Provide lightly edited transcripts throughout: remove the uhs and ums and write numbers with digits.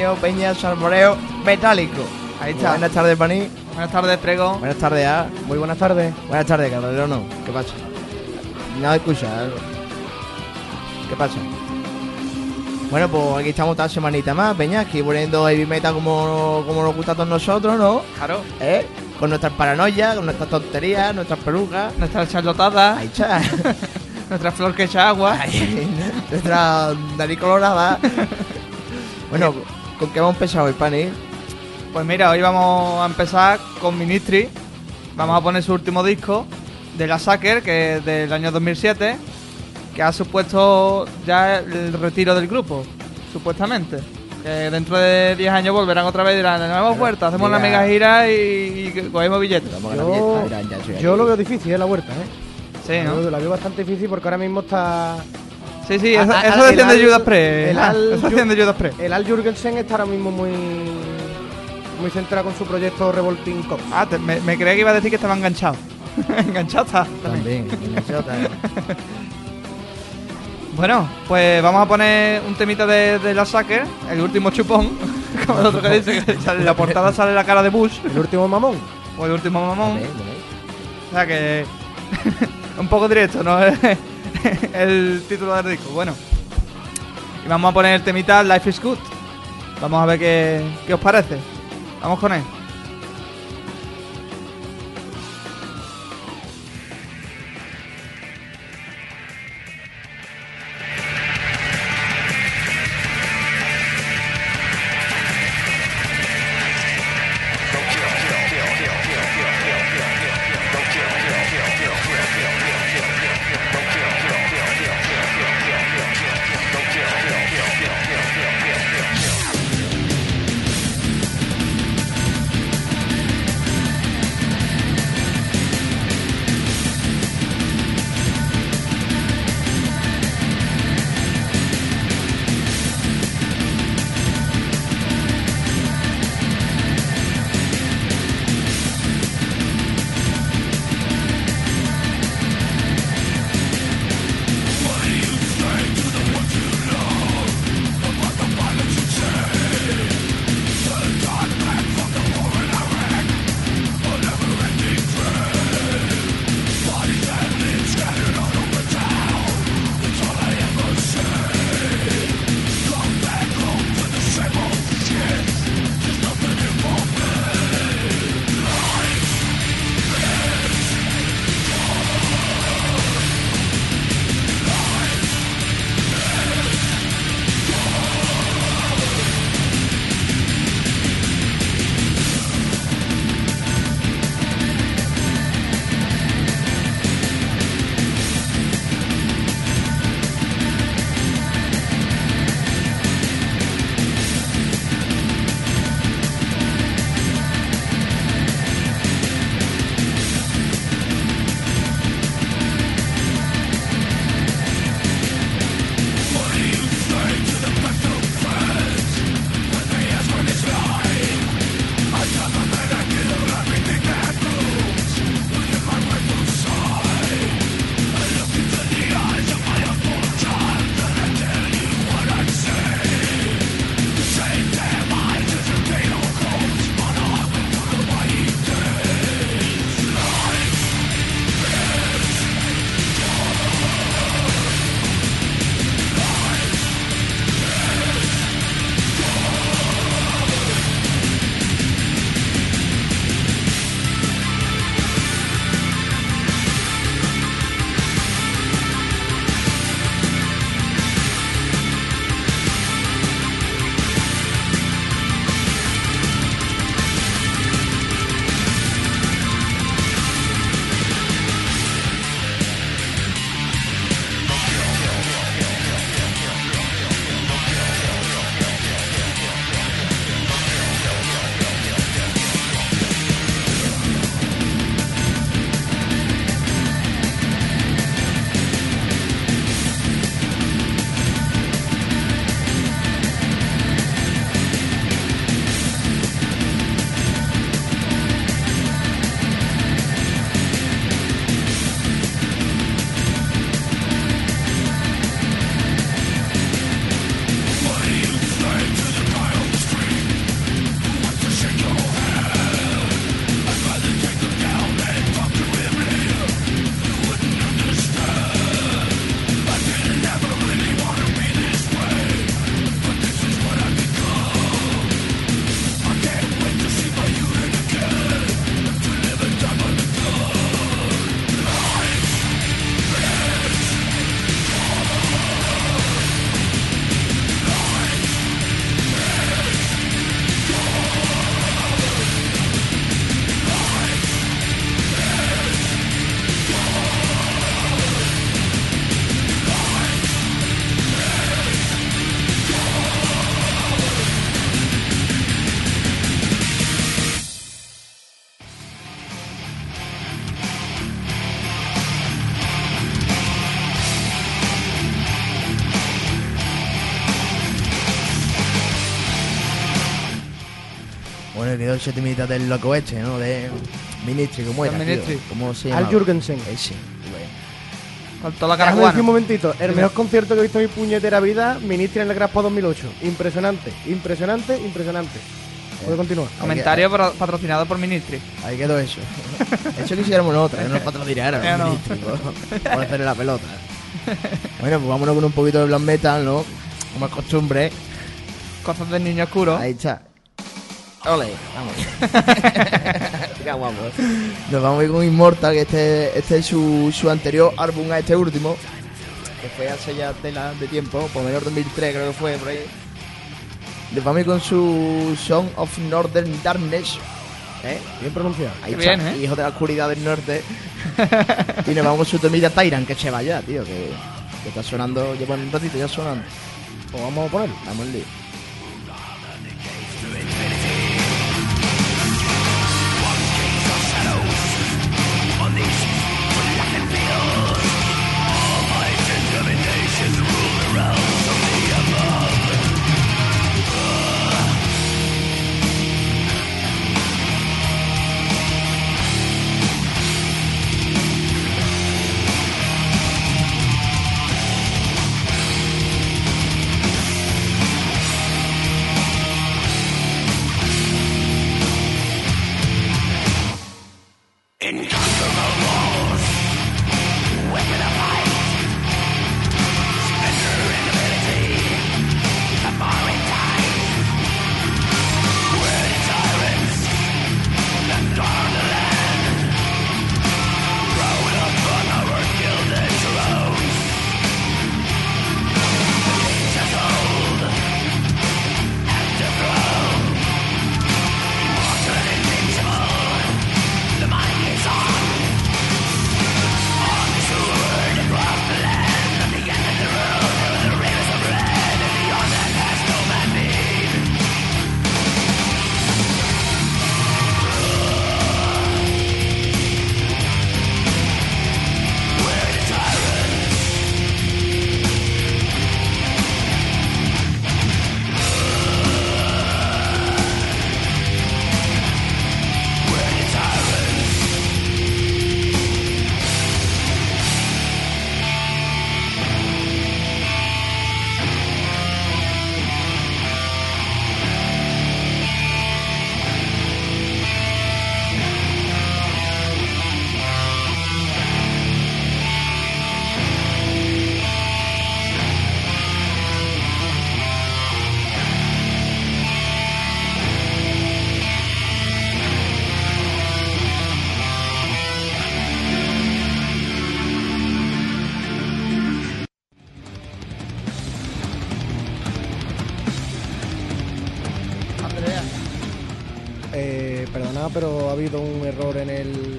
bienvenido Peña Salmoreo Metálico. Ahí está. Buenas tardes, Pani. Buenas tardes, Prego. Buenas tardes, A. Muy buenas tardes. Buenas tardes, Calderón. ¿Qué pasa? Nada de escuchar. ¿Qué pasa? Bueno, pues aquí estamos otra semanita más, Peña, aquí poniendo heavy metal como nos gusta a todos nosotros, ¿no? Claro. Con nuestras paranoias, con nuestras tonterías, nuestras pelucas. Nuestra charlotada. Ahí está. Nuestra flor que echa agua. Ahí, nuestra nariz colorada. Bueno, ¿con qué hemos empezado hoy, Pani? Pues mira, hoy vamos a empezar con Ministry. Vamos a poner su último disco de la Sucker, que es del año 2007, que ha supuesto ya el retiro del grupo, supuestamente. Que dentro de 10 años volverán otra vez y dirán, de nuevo vuelta, hacemos una mega gira y cogemos billetes. Yo lo veo difícil, la vuelta, Sí, ¿no? Yo la veo bastante difícil porque ahora mismo está... Sí, eso defiende Judas Priest. Eso defiende Judas Priest. El Al Jurgensen está ahora mismo muy centrado con su proyecto Revolting Corps. Me creía que iba a decir que estaba enganchado. Enganchado está. También, enganchado está. Bueno, pues vamos a poner un temita de la Sucker, el último chupón, como el otro que dice que en la portada sale la cara de Bush. El último mamón. O el último mamón. Vale. O sea que... un poco directo, ¿no? El título del disco. Bueno. Y vamos a poner el temita Life is Good. Vamos a ver qué os parece. Vamos con él. Bueno, quedó el setimita del loco este, ¿no? De Ministry, ¿cómo era, tío? Ministry. ¿Cómo se llama? Al Jurgensen. Ese, güey. Con toda la Déjame decir un caraguana. momentito, el mejor concierto que he visto en mi puñetera vida, Ministry en el Graspo 2008. Impresionante, impresionante, impresionante. Puede continuar. Comentario patrocinado por Ministry. Ahí quedó eso. Eso quisiéramos nosotros, que nos patrocinaran. Ya no. Ministry, por hacerle la pelota. Bueno, pues vámonos con un poquito de black metal, ¿no? Como es costumbre. Cosas del niño oscuro. Ahí está. Ole, vamos. Qué guapo. Nos vamos a ir con Immortal, que este es su anterior álbum a este último, que fue hace ya de tiempo, por lo menos 2003 creo que fue, por ahí. Nos vamos a ir con su Song of Northern Darkness. Bien pronunciado. Ahí Qué está, bien, ¿eh? hijo de la oscuridad del norte. Y nos vamos con su temida Tyrant, que se vaya, tío, que está sonando, lleva un ratito ya sonando. Pues vamos a ponerlo. Vamos al lío. Perdonad, pero ha habido un error en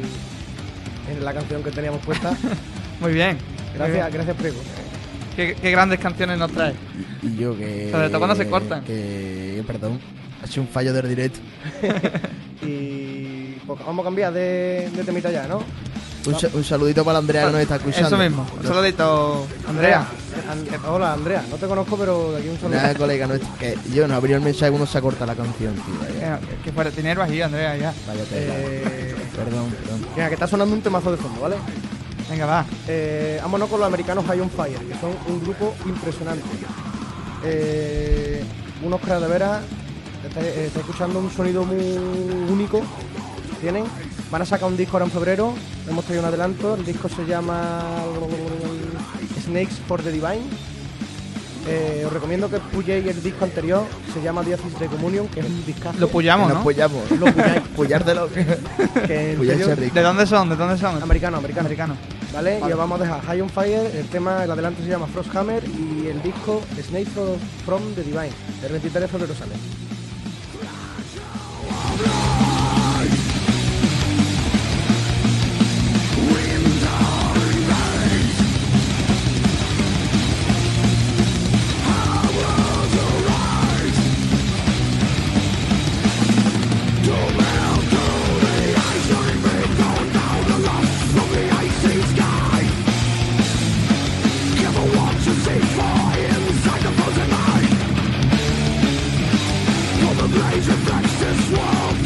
la canción que teníamos puesta. Muy bien. Gracias, Priego. Qué grandes canciones nos trae. Y yo que... Sobre todo cuando se cortan. Perdón, ha sido un fallo del directo. Y pues vamos a cambiar de temita ya, ¿no? Un saludito para la Andrea que nos está escuchando. Eso mismo. Un saludito, Andrea. Hola, Andrea. No te conozco, pero de aquí un saludo. Una colega nuestra que yo nos abrió el mensaje, uno se corta la canción, tío. Que fuera dinero ahí, Andrea, ya. Vaya tela. Perdón. Venga, que está sonando un temazo de fondo, ¿vale? Venga, va. Vámonos con los americanos High on Fire, que son un grupo impresionante. Unos cracks de veras. Está escuchando un sonido muy único. Van a sacar un disco ahora en febrero. Hemos traído un adelanto. El disco se llama Snakes for the Divine. Os recomiendo que pulléis el disco anterior. Se llama Diacis de Communion, que es un discazo. Lo puyamos, Nos ¿no? puyamos. Lo pulláis. Puyártelo. Que en Puyarse serio- rico. ¿De dónde son? ¿De dónde son? Americano. ¿Vale? Vale. Y os vamos a dejar High on Fire. El adelanto se llama Frosthammer. Y el disco Snakes from the Divine. El 23 de febrero sale. Blaze reflects this world.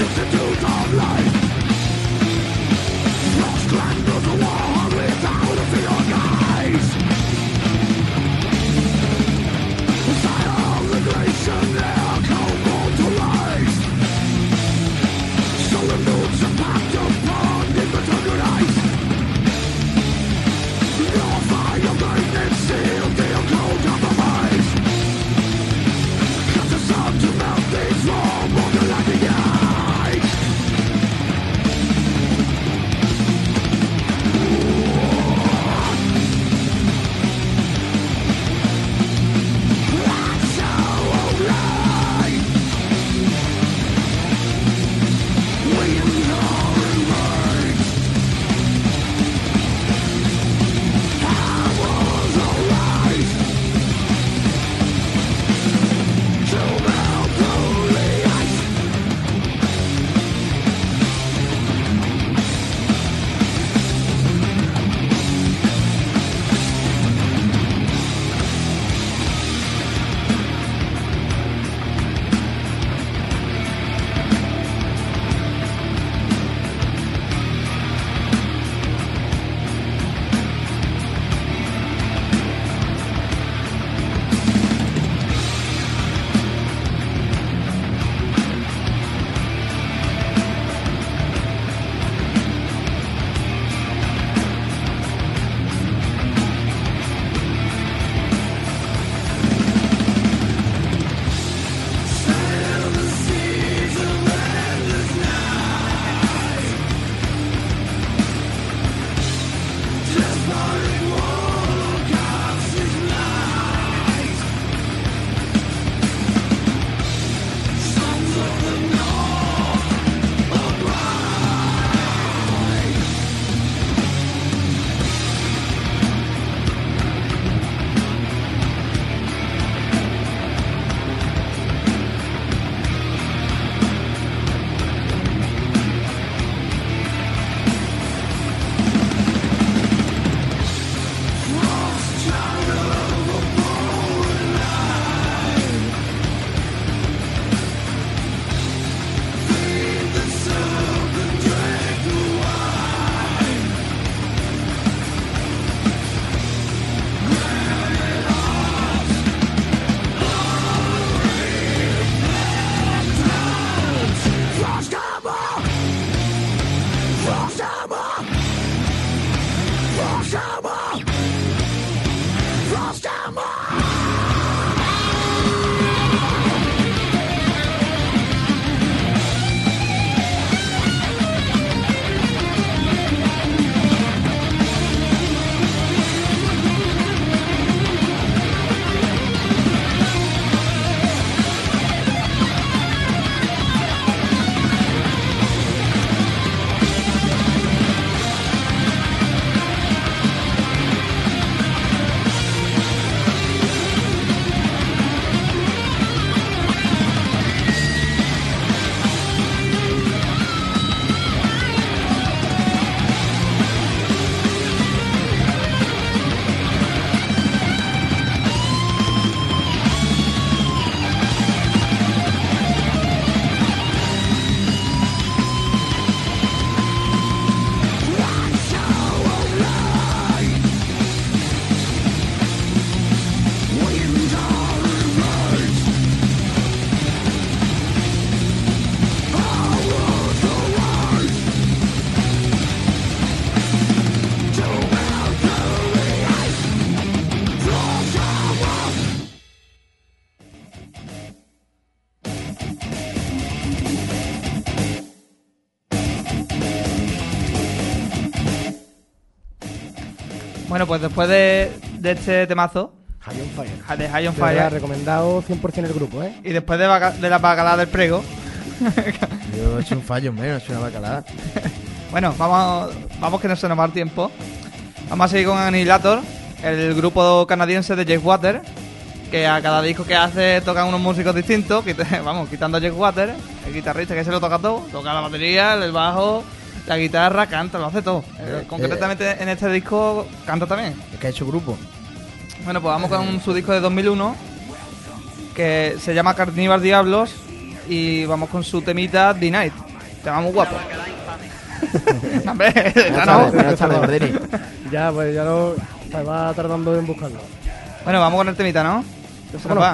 Bueno, pues después de este temazo, High on Fire. de High on De verdad, Fire, recomendado 100% el grupo, ¿eh? y después de la bacalada del prego, Yo he hecho un fallo, hombre, no he hecho una bacalada. bueno, vamos que no se nos va el tiempo. Vamos a seguir con Annihilator, el grupo canadiense de Jake Water, que a cada disco que hace tocan unos músicos distintos, quitando a Jake Water, el guitarrista que se lo toca todo, toca la batería, el bajo, la guitarra, canta, lo hace todo. Concretamente en este disco canta también. Es que ha hecho grupo. Bueno, pues vamos con su disco de 2001, que se llama Carnival Diablos, y vamos con su temita The Night. Tema muy guapo. No, hombre, esta no. Buenas tardes, Ordeni. Ya, pues ya lo... Se va tardando en buscarlo. Bueno, vamos con el temita, ¿no? Que se nos Vámonos. va.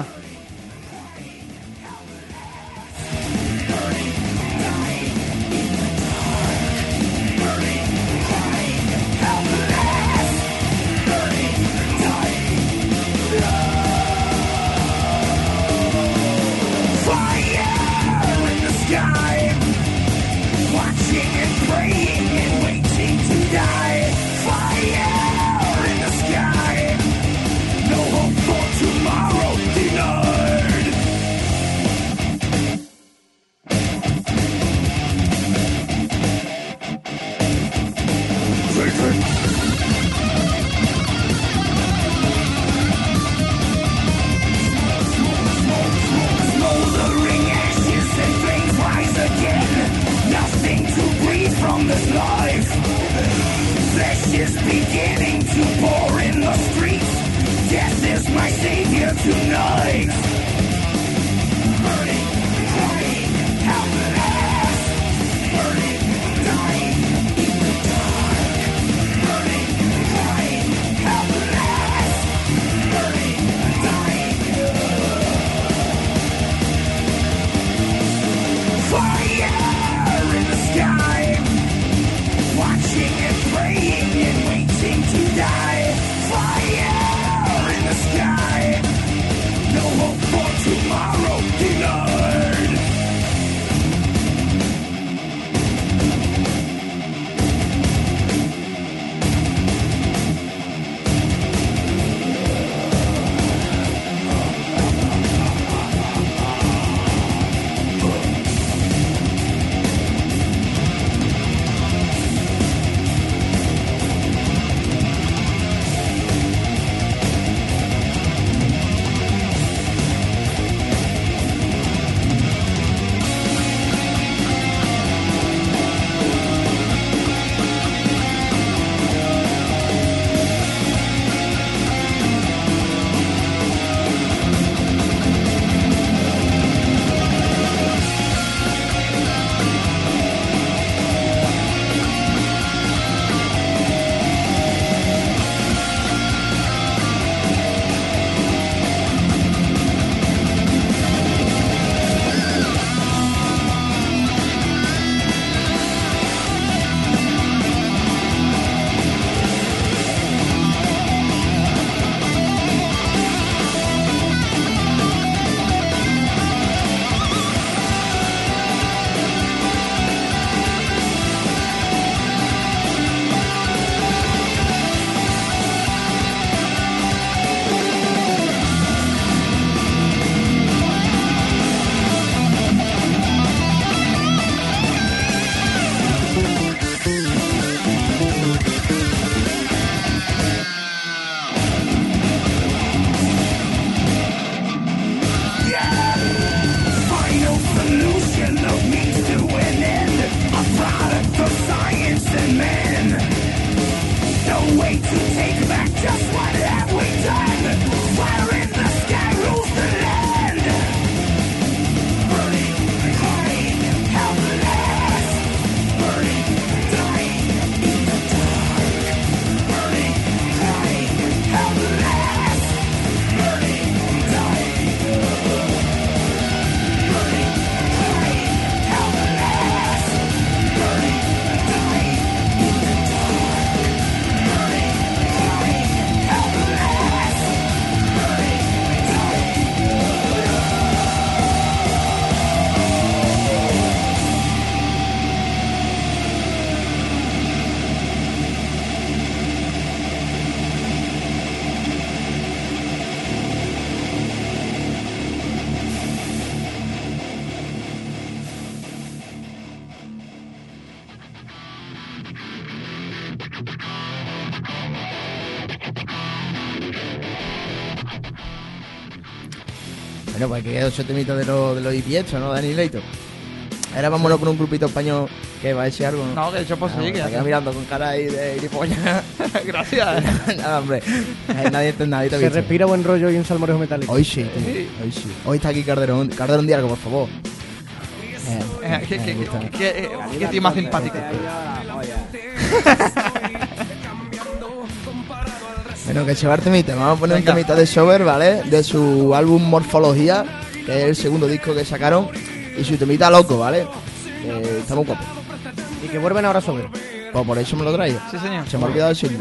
Bueno, pues que 8 temitas de los hipiestos, ¿no? Dani Leito. Ahora vámonos con un grupito español que va a decir algo. No, de hecho, pues sí, que se queda mirando con cara ahí de gilipollas. Gracias. Nada, hombre. Nadie entiende nada. Se respira buen rollo y un salmorejo metálico. Hoy sí, tío. Hoy sí. Hoy está aquí Calderón. Calderón Diargo, por favor. ¿Qué tío más simpático? Bueno, que llevar temita. Vamos a poner Venga. un temita de Sober, ¿vale? De su álbum Morfología, que es el segundo disco que sacaron. Y su temita Loco, ¿vale? Está muy guapo. Y que vuelven ahora sobre. Pues por eso me lo traigo. Sí, señor. Se me ha olvidado decirlo.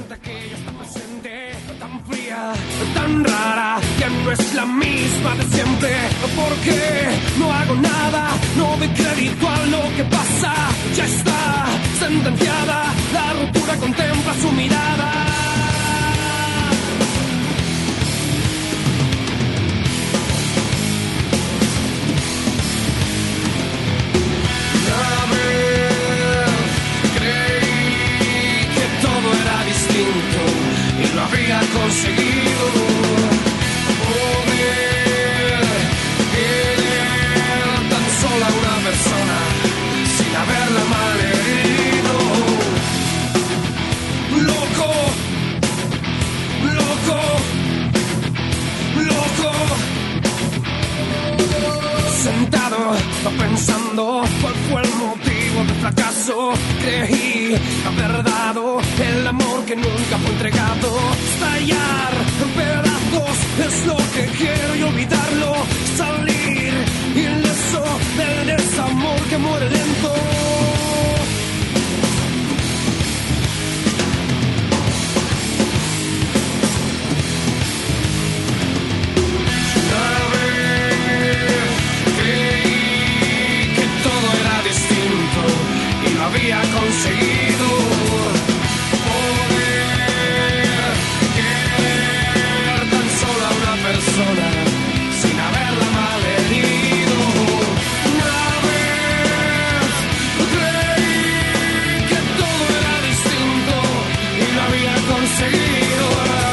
Tan rara, ya no es la misma de siempre. Porque no hago nada, no doy crédito a lo que pasa. Ya está sentenciada, la ruptura contempla su mirada. Una vez creí que todo era distinto y lo había conseguido. Poder querer tan solo a una persona sin haberla malherido. Loco, loco, loco. Sentado pensando cuál fue el motivo del fracaso. Creí haber dado el amor que nunca fue entregado. Estallar en pedazos es lo que quiero y olvidarlo. Salir ileso del desamor que muere lento. Una vez creí que todo era distinto y lo había conseguido. Poder querer tan solo a una persona sin haberla malherido. Una vez creí que todo era distinto y lo había conseguido.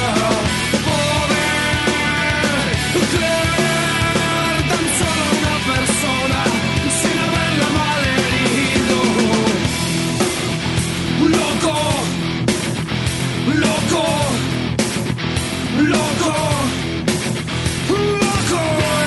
Poder creer tan solo a una persona sin haberla malherido. Loco, loco, loco, loco.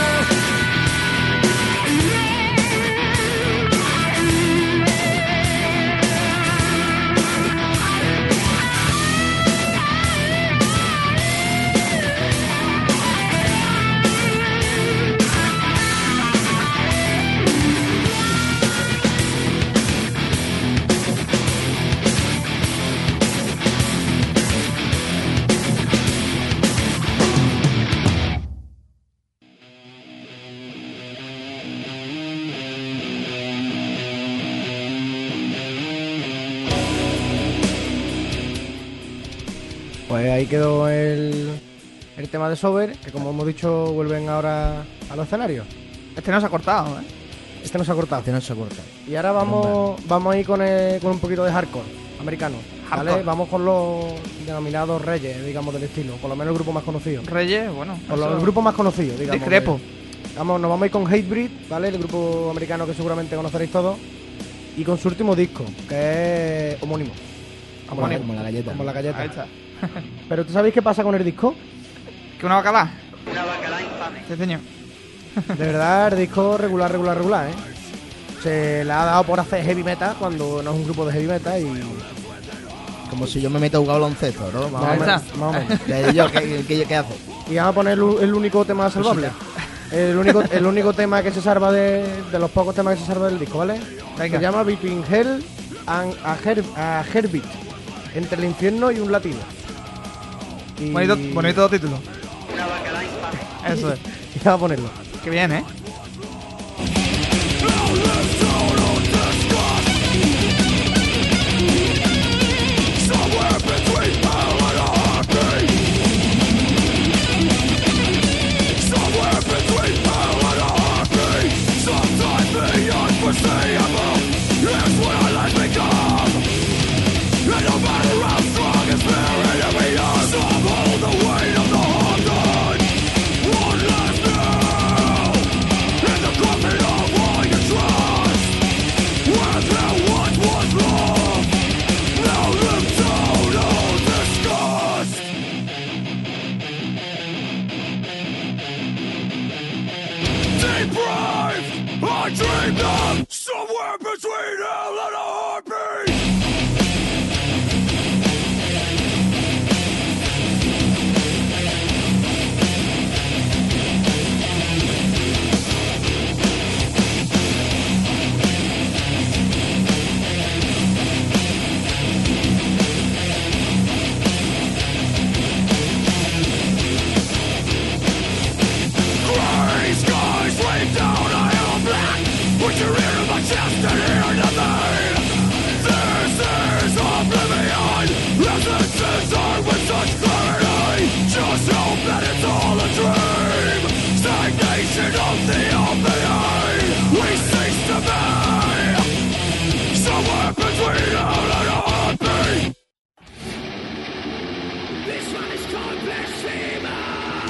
Pues ahí quedó el tema de Sober, que como hemos dicho vuelven ahora a los escenarios. Este no se ha cortado, ¿eh? Este no se ha cortado. Este no se corta. Y ahora vamos a ir con un poquito de hardcore americano. ¿Vale? Hardcore. Vamos con los denominados reyes, digamos, del estilo. Por lo menos el grupo más conocido. Reyes, bueno. El grupo más conocido, digamos. Discrepo. Nos vamos a ir con Hatebreed, ¿vale? El grupo americano que seguramente conoceréis todos. Y con su último disco, que es homónimo. Homónimo. Como la galleta. Como la galleta. Ahí está. Pero ¿tú sabéis qué pasa con el disco? ¿Que una bacalá? Una bacalá infame. Sí, señor. De verdad, el disco regular, ¿eh? Se le ha dado por hacer heavy metal cuando no es un grupo de heavy metal y... Como si yo me meto a jugar baloncesto, ¿no? Más o Ahí menos. está. Más o menos. Le digo yo, ¿qué hace? Y vamos a poner el único tema salvable. El único tema que se salva de los pocos temas que se salva del disco, ¿vale? Venga. Se llama Between Hell and a Heartbeat. Entre el infierno y un latido. Y... Bonito título. Eso es. Y vamos a ponerlo. Qué bien, ¿eh? One last between hell and a heartbeat. Gray skies rain down, I am black. Put your ear in my chest and hear nothing. This is oblivion. Essences are with such clarity. Just hope that it's all a dream. Stagnation of the obvious. We cease to be. Somewhere between hell and a heartbeat. This one is called Blasphemer.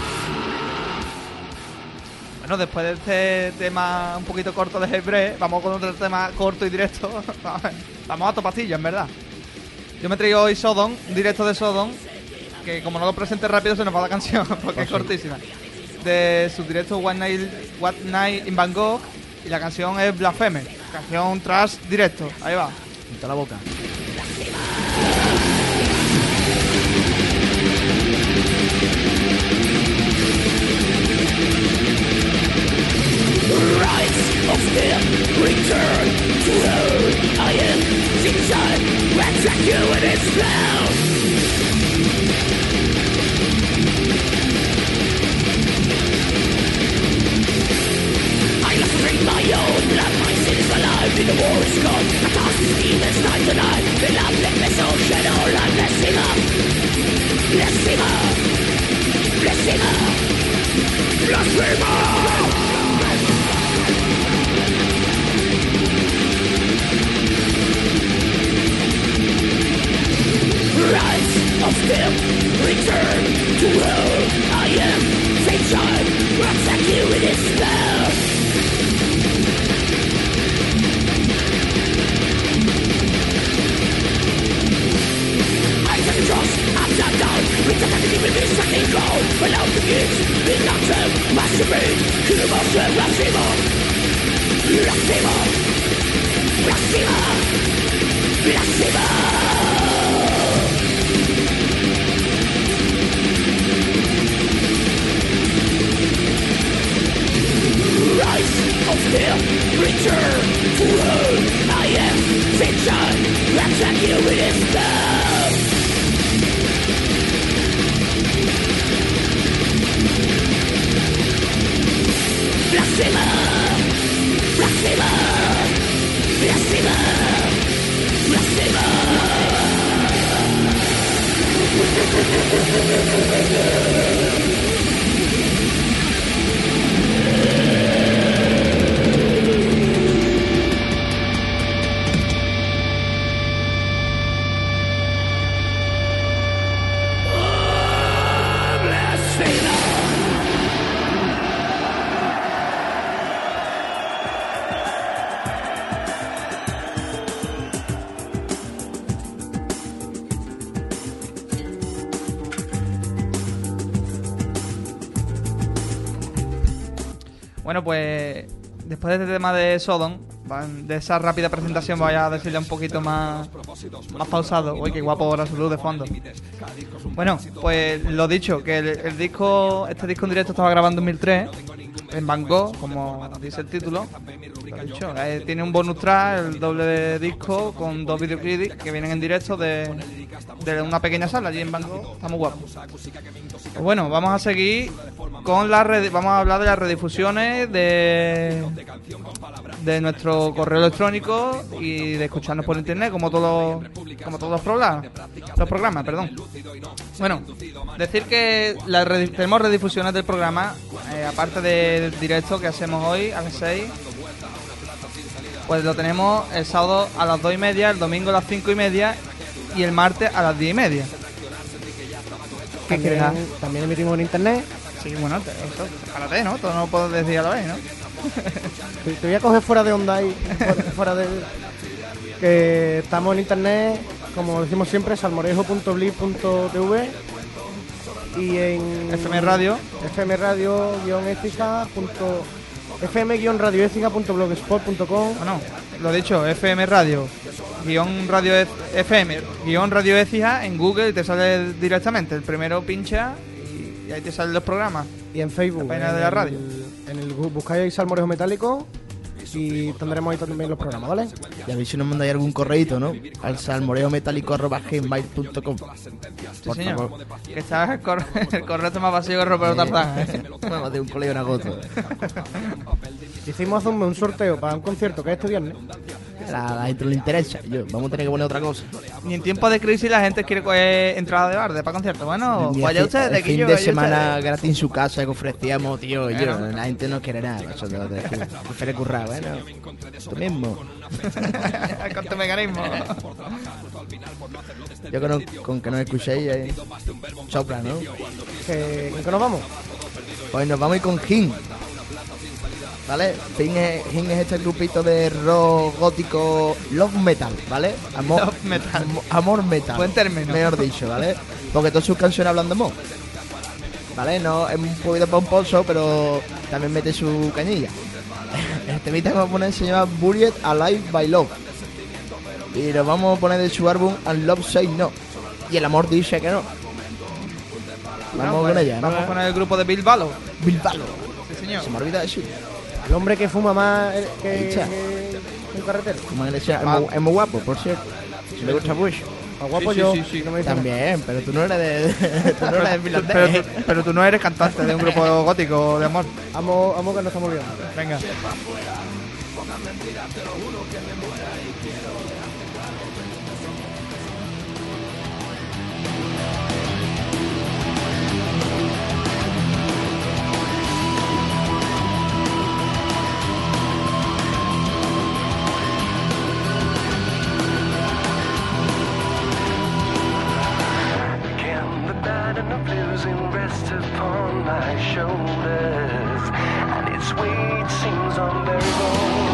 Bueno, después de este tema un poquito corto de Hebre, vamos con otro tema corto y directo. Vamos a topacillo, en verdad. Yo me he traído hoy Sodom, un directo de Sodom, que como no lo presente rápido se nos va la canción, porque es cortísima. De su directo One Night in Bangkok, y la canción es Blasphemy, canción trash directo, ahí va. Quita la boca. Rise of fear, return to hell. I am Caesar, attack you in its spell. I lacerate my own blood, my sin is alive, the war is gone. I cast these demons night to night, the loveless ocean, all I'm blessing up. Blasphemer, blasphemer, blasphemer. Rise of fear, return to hell. I am Satan, attack you in its spell. I take the cross, I'm down, down. With the captain, even this second goal. Allow the gifts, in long term, masturbate. Kill the monster, blasphemer. Blasphemer, blasphemer, blasphemer. Rise of fear, return to hell. I am Satan, attack you with his spell. Blasphemer, blasphemer, blasphemer, blasphemer. Bueno, pues después de este tema de Sodom, de esa rápida presentación, voy a decirle un poquito más pausado. Uy, qué guapo ahora su luz de fondo. Bueno, pues lo dicho, que el disco, este disco en directo estaba grabado en 2003 en Bangkok, como dice el título. Lo dicho, tiene un bonus track, el doble de disco con 2 videoclips que vienen en directo de una pequeña sala allí en Bangkok. Está muy guapo. Pues bueno, vamos a seguir con vamos a hablar de las redifusiones de nuestro correo electrónico y de escucharnos por internet como todos los programas, perdón. Bueno, decir que tenemos redifusiones del programa, aparte del directo que hacemos hoy a las 6. Pues lo tenemos el sábado a las 2:30, el domingo a las 5:30 y el martes a las 10:30. ¿Qué quieres? También emitimos en internet. Sí, bueno, eso, párate, ¿no? Todo no lo puedo decir a la vez, ¿no? Te voy a coger fuera de onda ahí, fuera de... Que estamos en internet, como decimos siempre, salmorejo.blip.tv y en... FM Radio. fm-radioética.blogspot.com. Bueno, lo dicho, FM Radio, guión radio FM, guión Radio Écija en Google y te sale directamente. El primero pincha y ahí te salen los programas. Y en Facebook, La página de la radio. Buscáis Salmorejo Metálico y tendremos ahí también los programas, ¿vale? Y a ver si nos mandáis algún correíto, ¿no? Al salmorejometálico@gmail.com. Sí, señor. Que está el correo está más vacío que el ropero Tarzán, ¿eh? Vamos de un colegio en agosto. Hicimos hace un sorteo para un concierto que es este viernes. A la gente no le interesa. Vamos a tener que poner otra cosa. Y en tiempos de crisis la gente quiere coger entrada de bar, para conciertos. Bueno, Mira, vaya ustedes, de el aquí fin yo. de vaya semana ustedes. gratis en su casa que ofrecíamos, tío. Bueno. La gente no quiere nada. Nosotros prefiere currar, bueno. Tú mismo. Con tu mecanismo. Yo con que nos escuchéis, sopla, ¿no? ¿Con qué nos vamos? Pues nos vamos a ir con Him. ¿Vale? Him es este grupito de rock gótico love metal, ¿vale? Love metal. Amor metal. Buen término. Mejor dicho, ¿vale? Porque todas sus canciones hablan de amor. ¿Vale? No, es un poquito pomposo, pero también mete su cañilla. El temita que vamos a poner se llama Buried Alive by Love. Y lo vamos a poner de su álbum And Love Say No. Y el amor dice que no. Vamos con ella, ¿no? Vamos con el grupo de Bilbao. Bilbao. Sí, señor. Se me olvida decir. El hombre que fuma más que Echa. un carretero. Como él decía, es muy guapo, por cierto. Si le gusta Bush. Más guapo Sí, yo. sí, sí. no me dice nada. También, pero tú no eres de. Tú no eres de finlandés. Pero tú no eres cantante de un grupo gótico de amor. Vamos que nos estamos olvidando. Venga. Can the burden of losing rest upon my shoulders, and its weight seems unbearable.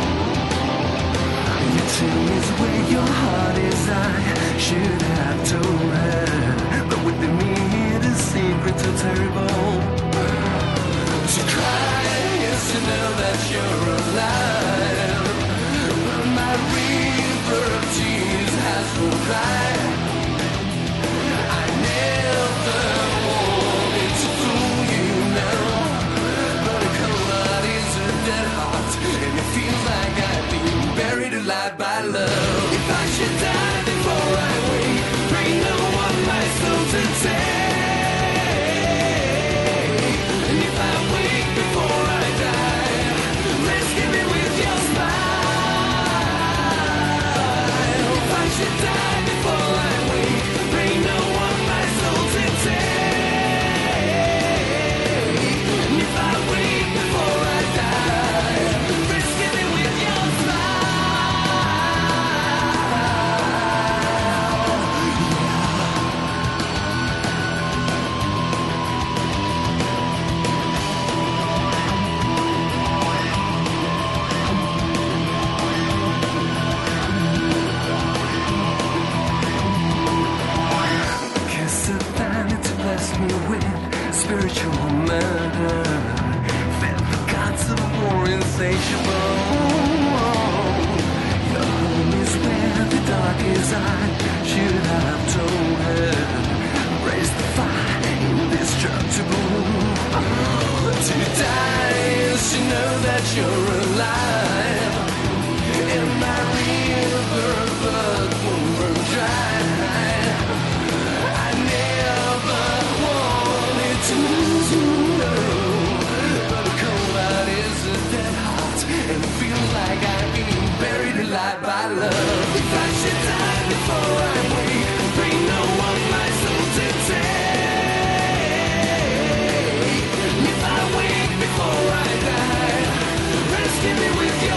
You tell me where your heart is, I should have told her, but within me the secret so terrible. To cry is to know that you're alive, but my river of tears has run dry. Alive by love. If I should die before I wake, pray no one my soul to take. And if I wake before I die, rescue me with your smile. If I should die before I wake, pray no one my soul to take. And if I wake before I die, rescue me with your smile. Kiss of vanity blessed me with spiritual murder. Fed the gods of war insatiable. Your home is where the dark is. I should have told her. Raise the fire indestructible. To die is to know that you're alive. And my river of blood won't run dry. I never wanted to lose you, no. But a cold heart is a dead heart, and it feels like I'm being buried alive by love. If I should die before I wake, bring no one my soul to take. If I wake before I die, rescue me with your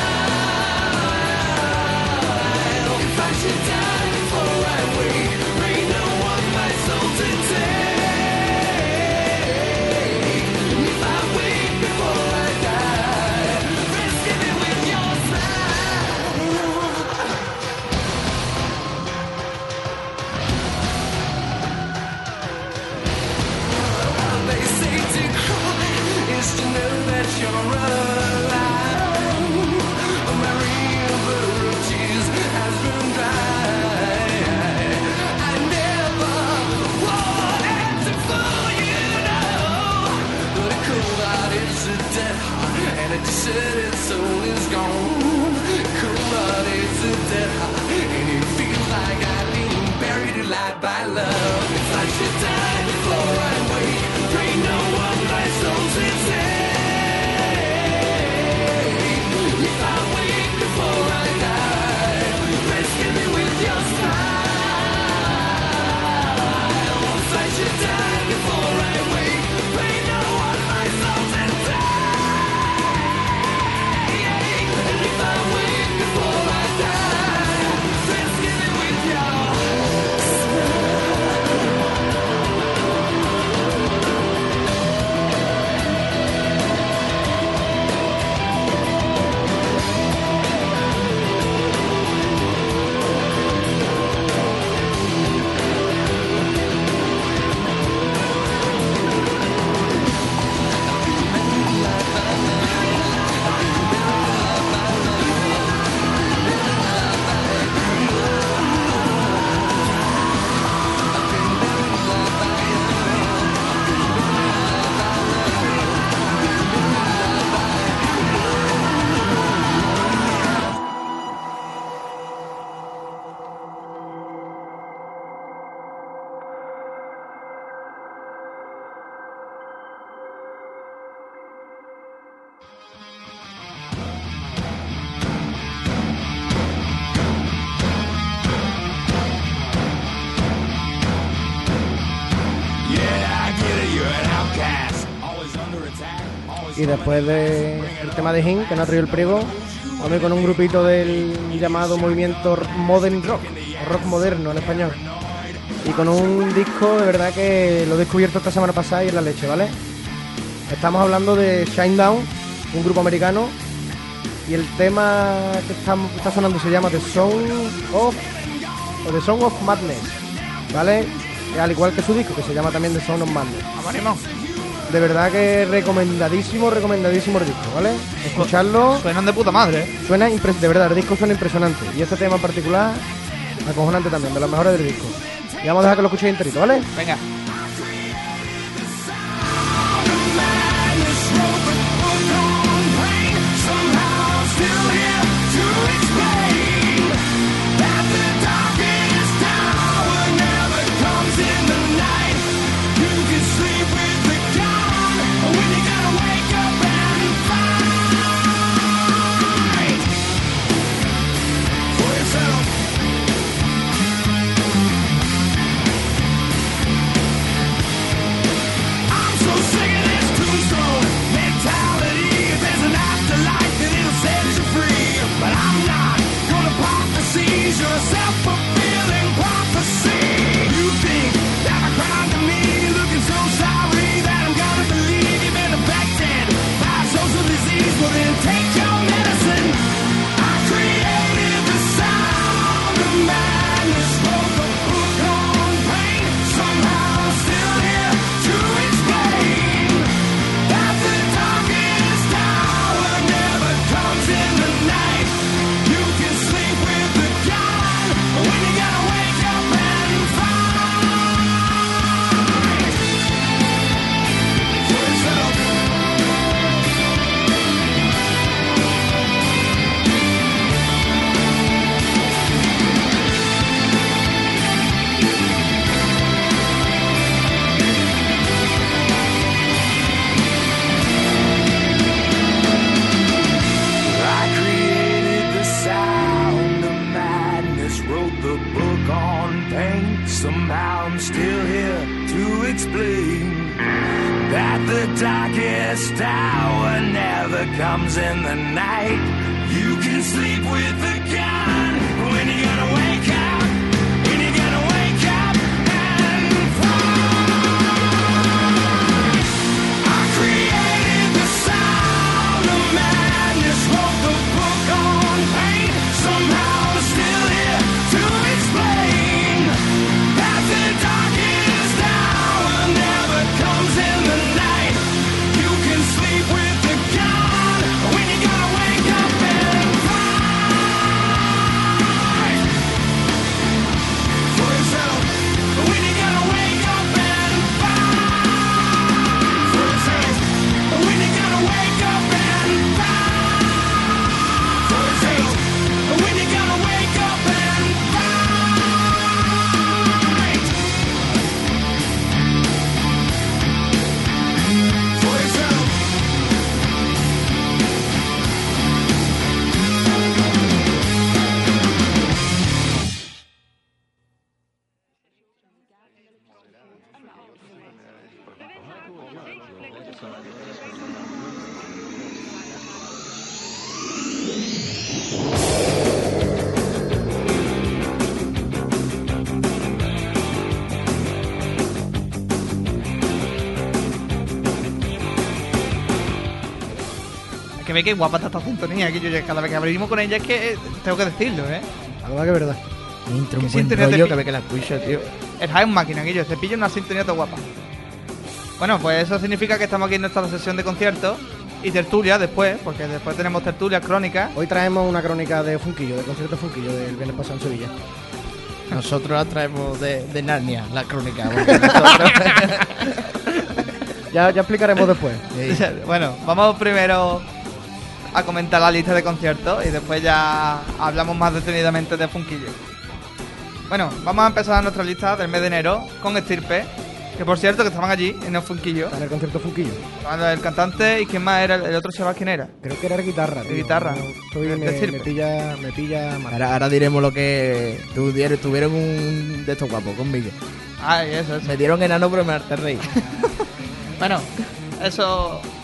smile. If I should die before I wake, bring no one my soul to take. If I wake before I die, rescue me with your smile. Y después del tema de Him, que no ha traído el priego, vamos con un grupito del llamado movimiento Modern Rock, o rock moderno en español. Y con un disco de verdad que lo he descubierto esta semana pasada y es la leche, ¿vale? Estamos hablando de Shinedown, un grupo americano, y el tema que está sonando se llama The Song of Madness, ¿vale? Al igual que su disco, que se llama también The Song of Madness. Ánimo. De verdad que recomendadísimo el disco, ¿vale? Escucharlo. Suenan de puta madre, ¿eh? Suena de verdad, el disco suena impresionante. Y este tema en particular, acojonante también, de los mejores del disco. Y vamos a dejar que lo escuchéis enterito, ¿vale? Venga. Somehow I'm still here to explain that the darkest hour never comes in the night. You can sleep with the gun when you're gonna wake up, when you're gonna wake up and fight. I created the sound of madness, wrote the book on pain. Somehow I'm still here to explain that the darkest hour never comes in the night. You can sleep with the gun when you're gonna wake up and fight for yourself. When you're gonna wake up and fight for yourself. When you're gonna wake up and fight for yourself. When you're gonna wake up and fight for yourself. Que ve que guapa está esta sintonía, que yo ya cada vez que abrimos con ella es que tengo que decirlo, ¿eh? La verdad que es verdad. Me entra un ¿Qué buen sintonía te rollo pi- que ve que la escucho, tío. El High Máquina, que yo se pilla una sintonía toda guapa. Bueno, pues eso significa que estamos aquí en nuestra sesión de conciertos y tertulia después, porque después tenemos tertulias crónicas. Hoy traemos una crónica de Funquillo, de concierto Funquillo del viernes pasado en Sevilla. Nosotros la traemos de Narnia, la crónica. Porque nosotros... Ya explicaremos después. Sí. Bueno, vamos primero a comentar la lista de conciertos y después ya hablamos más detenidamente de Funquillo. Bueno, vamos a empezar nuestra lista del mes de enero con Estirpe, que por cierto que estaban allí en el Funquillo. Está en el concierto Funquillo. Estaban el cantante y quién más era el otro chaval, ¿quién era? Creo que era guitarra. tío. Guitarra. No, estoy- De me Sirpe. pilla mal. Ahora diremos lo que tuvieron un de estos guapos conmigo. Ay, eso. Me dieron enano pero me harté reír. Bueno, eso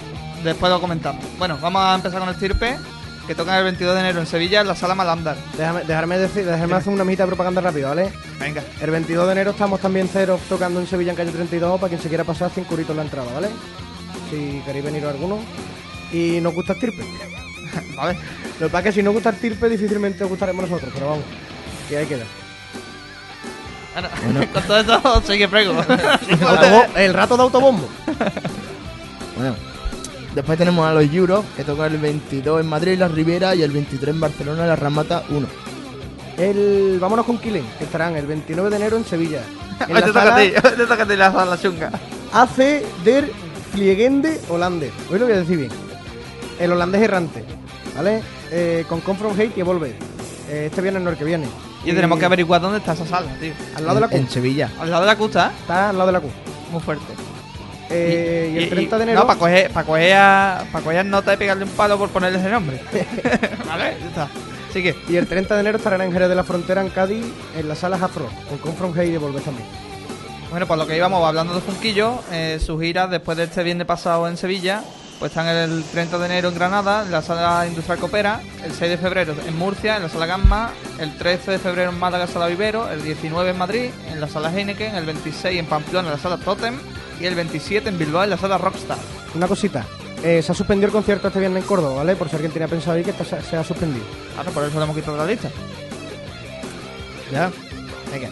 después lo comentamos. Bueno, vamos a empezar con Estirpe, que tocan el 22 de enero en Sevilla, en la Sala Malandar. Déjame hacer una mijita de propaganda rápido, ¿vale? Venga. El 22 de enero estamos también ceros tocando en Sevilla en calle 32 para quien se quiera pasar 5 euritos la entrada, ¿vale? Si queréis venir alguno. Y nos gusta Estirpe. Vale. Lo que pasa es que si nos gusta Estirpe difícilmente os gustaremos nosotros, pero vamos, que ahí queda. Bueno, con todo esto sigue prego. El rato de autobombo. Bueno, después tenemos a los Euros, que tocan el 22 en Madrid, La Ribera, y el 23 en Barcelona, La Ramata 1. Vámonos con Killen, que estarán el 29 de enero en Sevilla. En Hoy la te toca sala a ti, hoy te toca a ti la chunga. AC der Fliegende Hollander. Hoy lo voy a decir bien. El holandés errante, ¿vale? Con Come From Hate y Volver. Este viernes no el que viene. Y tenemos que averiguar dónde está esa sala, tío. Al lado de la CUT. En Sevilla. Al lado de la costa, ¿eh? Está al lado de la CUT. Muy fuerte. Y el 30 de enero. No, para coger nota y pegarle un palo por ponerle ese nombre. Vale, ya está. Sigue. Y el 30 de enero estarán en Jerez de la Frontera, en Cádiz, en las salas Afro, con Come From Hate y Volver también. Bueno, pues lo que íbamos hablando de Funquillo, sus giras después de este viernes pasado en Sevilla, pues están el 30 de enero en Granada, en la Sala Industrial Copera, el 6 de febrero en Murcia, en la Sala Gamma, el 13 de febrero en Málaga, Sala Vivero, el 19 en Madrid, en la Sala Heineken, el 26 en Pamplona, en la Sala Totem, y el 27 en Bilbao, en la Sala Rockstar. Una cosita. Se ha suspendido el concierto este viernes en Córdoba, ¿vale? Por si alguien tenía pensado ir, que se ha suspendido. Ahora por eso lo hemos quitado de la lista. ¿Ya? Venga.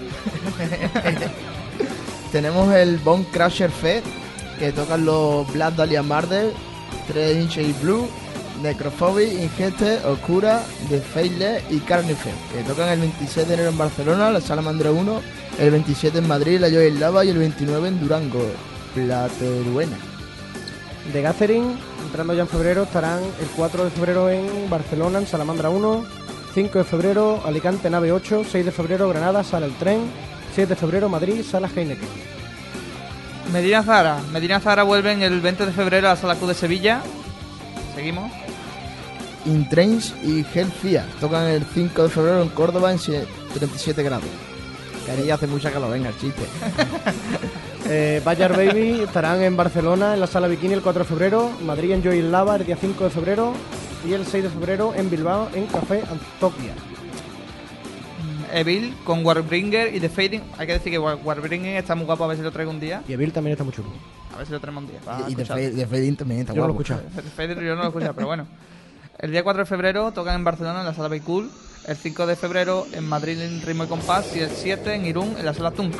Tenemos el Bone Crusher Fest, que tocan los Black Dahlia Murder, 3 Inches Blue, Necrophobic, Ingeste, Oscura, The Faithless y Carnifer, que tocan el 26 de enero en Barcelona, la Sala Mandra 1, el 27 en Madrid, la Joy Lava, y el 29 en Durango, Plateruena. De Gathering, entrando ya en febrero, estarán el 4 de febrero en Barcelona, en Salamandra 1, 5 de febrero, Alicante, Nave 8, 6 de febrero, Granada, Sala El Tren, 7 de febrero, Madrid, Sala Heineken. Medina Zahara vuelven el 20 de febrero a la Sala Q de Sevilla. Seguimos. Intrains y Hellfire tocan el 5 de febrero en Córdoba en 37 grados. Que ahí hace mucha calor, venga, el chiste. Bayard Baby estarán en Barcelona, en la Sala Bikini el 4 de febrero, Madrid en Joy Lava el día 5 de febrero y el 6 de febrero en Bilbao en Café Antopia. Evil con Warbringer y The Fading. Hay que decir que Warbringer está muy guapo, a ver si lo traigo un día. Y Evil también está muy chulo. A ver si lo traemos un día. Y de Fading también está Yo no lo he guapo. escuchado. The Fading yo no lo he escuchado, pero bueno. El día 4 de febrero tocan en Barcelona en la Sala Be Cool. El 5 de febrero en Madrid en Ritmo y Compás. Y el 7 en Irún en la Sala Tunk.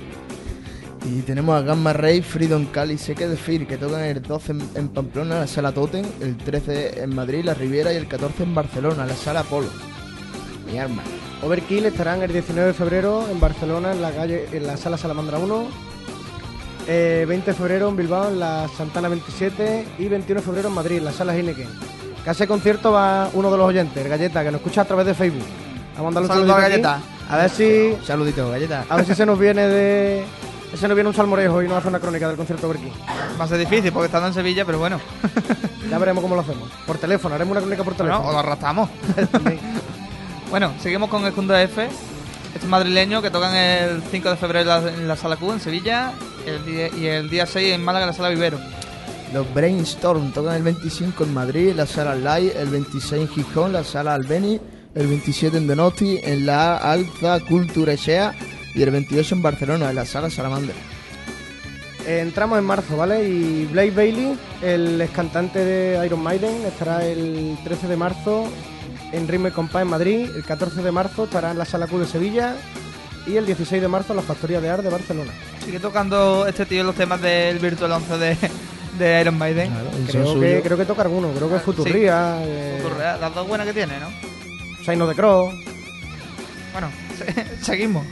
Y tenemos a Gamma Ray, Freedom Cali, Seque de Fear, que tocan el 12 en Pamplona, la Sala Totem, el 13 en Madrid, la Riviera, y el 14 en Barcelona, la Sala Polo. Mi arma. Overkill estarán el 19 de febrero en Barcelona, en la Sala Salamandra 1, 20 de febrero en Bilbao, en la Santana 27 y 21 de febrero en Madrid, en la Sala Heineken. Que a ese concierto va uno de los oyentes, el Galleta, que nos escucha a través de Facebook. Vamos a mandarle un Saludos a saludito Galleta. aquí, a ver si Saludito, galleta. a ver si se nos viene un salmorejo y nos hace una crónica del concierto Overkill. Va a ser difícil porque estando en Sevilla, pero bueno. Ya veremos cómo lo hacemos. Por teléfono, haremos una crónica por Bueno, teléfono. o lo arrastramos. También. Bueno, seguimos con el Junta F. Este madrileño que tocan el 5 de febrero en la Sala Q en Sevilla y el día 6 en Málaga en la Sala Vivero. Los Brainstorm tocan el 25 en Madrid, la Sala Live, el 26 en Gijón, la Sala Albeni, el 27 en Donosti, en la Alta Cultura Esea, y el 28 en Barcelona, en la Sala Salamander. Entramos en marzo, ¿vale? Y Blake Bailey, el ex cantante de Iron Maiden, estará el 13 de marzo en Ritmo y Compás en Madrid, el 14 de marzo estará en la Sala Q de Sevilla y el 16 de marzo en la Factoría de Art de Barcelona. Sigue tocando este tío los temas del Virtual 11 de Iron Maiden. Creo que toca alguno, creo que Futurria, Las dos buenas que tiene, ¿no? Sign of the Cross. Bueno, seguimos.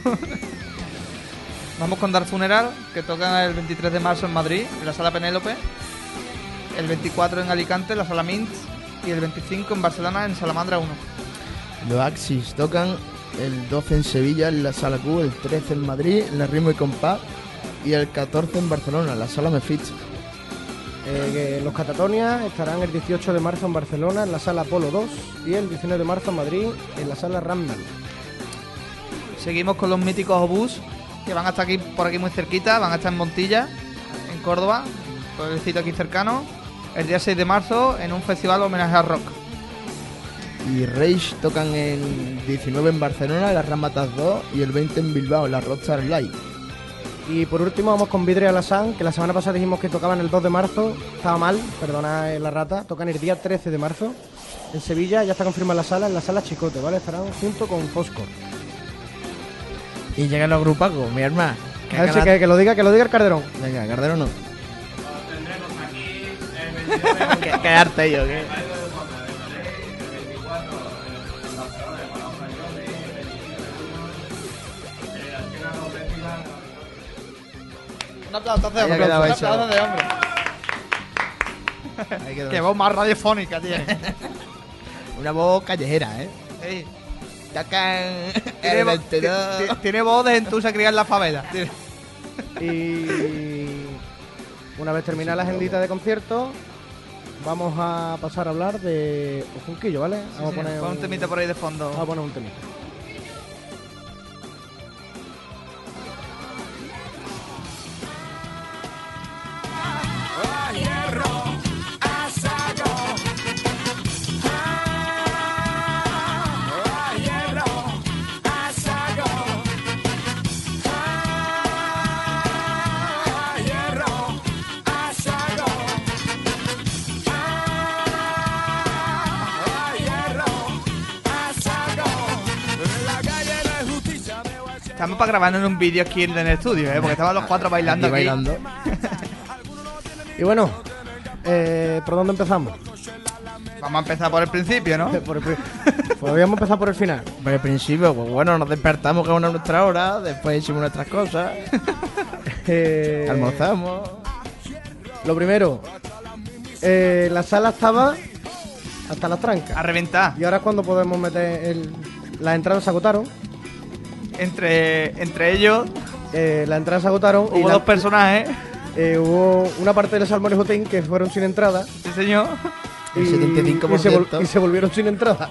Vamos con Dark Funeral, que tocan el 23 de marzo en Madrid, en la Sala Penélope, el 24 en Alicante, en la Sala Mint, y el 25 en Barcelona, en Salamandra 1. Los Axis tocan el 12 en Sevilla, en la Sala Q, el 13 en Madrid, en la Ritmo y Compás, y el 14 en Barcelona, en la Sala Mefit. Los Catatonia estarán el 18 de marzo en Barcelona, en la Sala Apolo 2, y el 19 de marzo en Madrid, en la Sala Randall. Seguimos con los míticos Obús, que van a estar aquí por aquí muy cerquita, van a estar en Montilla, en Córdoba, pueblecito aquí cercano. el día 6 de marzo en un festival homenaje al rock. Y Rage tocan el 19 en Barcelona, las Ramatas 2, y el 20 en Bilbao, la Rockstar Live. Y por último vamos con Vidre Alassane, que la semana pasada dijimos que tocaban el 2 de marzo. Estaba mal, perdona la rata. Tocan el día 13 de marzo en Sevilla. Ya está confirmada en la sala Chicote, ¿vale? Estarán junto con Foscor. Y llegan los grupacos, mi hermano. A ver si que lo diga el Calderón. Venga, Cardero no. ¿Qué arte yo, qué? Un aplauso de Ahí ha quedado hombre. hecho. Ahí quedó. Qué voz más radiofónica tiene. Una voz callejera, ¿eh? Sí. Tocan Tiene, el vo- 22. tiene voz de entusa criar en la favela. Y una vez terminada la agendita de conciertos, vamos a pasar a hablar de Ojunquillo, ¿vale? Vamos a poner Pon un temita por ahí de fondo. Vamos a poner un temita. Estamos para grabar en un vídeo aquí en el estudio, porque estaban los cuatro bailando Aquí aquí. bailando. Y bueno, ¿por dónde empezamos? Vamos a empezar por el principio, ¿no? Podríamos empezar por el final. Por el principio, pues bueno, nos despertamos con una nuestra hora, después hicimos nuestras cosas, almorzamos. Lo primero, la sala estaba hasta las trancas. A reventar. Y ahora es cuando podemos meter las entradas se agotaron. Entre ellos Las entradas se agotaron. hubo dos personajes. Hubo una parte de los Salmones Hotel que fueron sin entrada. Sí, señor. El 75%. y se volvieron sin entrada.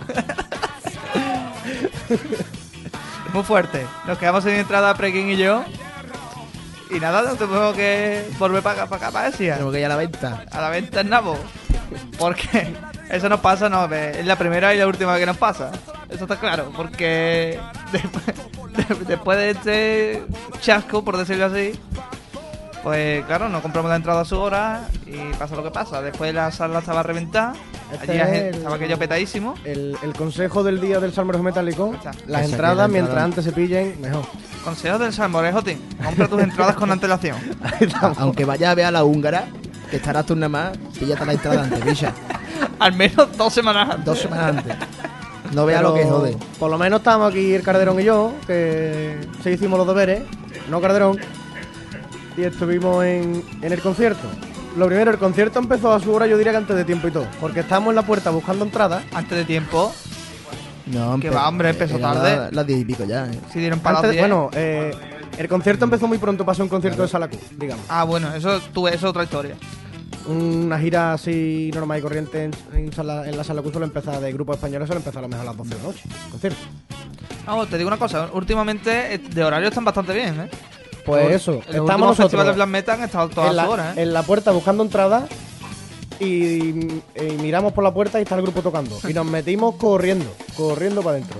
Muy fuerte. Nos quedamos sin entrada Prekin y yo. Y nada, no tenemos que volver para acá, para Asia. Tenemos que ir a la venta. A la venta en Nabo. Porque eso nos pasa, no, es la primera y la última que nos pasa. Eso está claro. Porque después de este chasco, por decirlo así, pues claro, no compramos la entrada a su hora y pasa lo que pasa. Después la sala estaba a reventar. Este Allí la es gente el- estaba aquello petadísimo. El consejo del día del Salmorejo Metálico: Está. las Que se entradas, quede mientras entrada. antes se pillen, mejor. Consejo del Salmorejo, Tim. Compra tus entradas con antelación. Ahí estamos. Aunque vayas a ver a la húngara, que estarás tú nada más, píllate la entrada antes, bicha. Al menos 2 semanas antes. 2 semanas antes. No vea lo que Pero jode. Por lo menos estábamos aquí el Calderón y yo, que se hicimos los deberes, no Calderón, y estuvimos en el concierto. Lo primero, el concierto empezó a su hora, yo diría que antes de tiempo y todo, porque estábamos en la puerta buscando entradas. Antes de tiempo. No, Que va, hombre, empezó tarde. Las 10 y pico ya, Si dieron para las Antes- 10. bueno, el concierto empezó muy pronto para ser un concierto de Sala Q, digamos. Ah, bueno, eso es otra historia. Una gira así normal y corriente en la Sala Q suele empezar de grupos españoles, suele empezar a lo mejor a las 12 de la noche. Concierto. Vamos, te digo una cosa. Últimamente de horario están bastante bien, ¿eh? Pues eso, En los estamos últimos nosotros festivales de Black Metal han estado todas en las la, horas, ¿eh? en la puerta buscando entradas y miramos por la puerta y está el grupo tocando. Y nos metimos corriendo para adentro.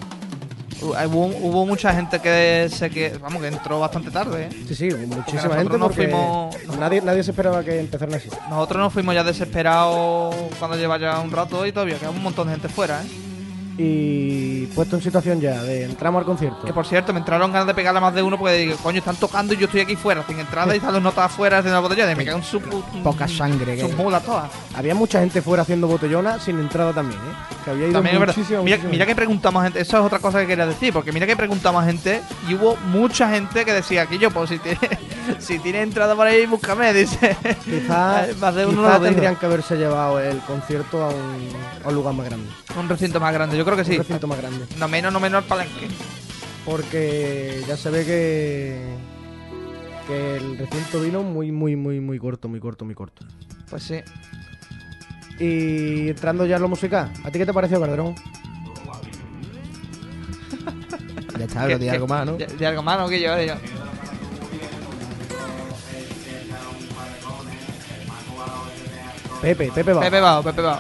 Hubo mucha gente que que entró bastante tarde, ¿eh? Sí, muchísima nosotros gente nos porque fuimos- nadie se esperaba que empezaran así. Nosotros nos fuimos ya desesperados cuando lleva ya un rato y todavía queda un montón de gente fuera, ¿eh? Y puesto en situación ya de entramos al concierto. Que por cierto, me entraron ganas de pegarle a más de uno porque digo, coño, están tocando y yo estoy aquí fuera, sin entrada y están los notas afuera haciendo la botella. De me cago en su Poca sangre. sus mulas todas. Había mucha gente fuera haciendo botellona sin entrada también, ¿eh? Que había ido También es verdad. muchísima Mira que preguntamos a gente, eso es otra cosa que quería decir, porque mira que preguntamos a gente y hubo mucha gente que decía que yo, pues si tiene entrada por ahí, búscame, dice. Quizás Más de uno no lo tengo. tendrían que haberse llevado el concierto a un lugar más grande. Un recinto más grande, yo creo que sí. Un recinto más grande. No menos el palenque. Porque ya se ve que el recinto vino muy corto. Pues sí. Y entrando ya en lo musical, ¿a ti qué te pareció, Calderón? Ya está, pero di algo más, ¿no? De algo más, ¿no? Que yo. Pepe Bao. Pepe Bao.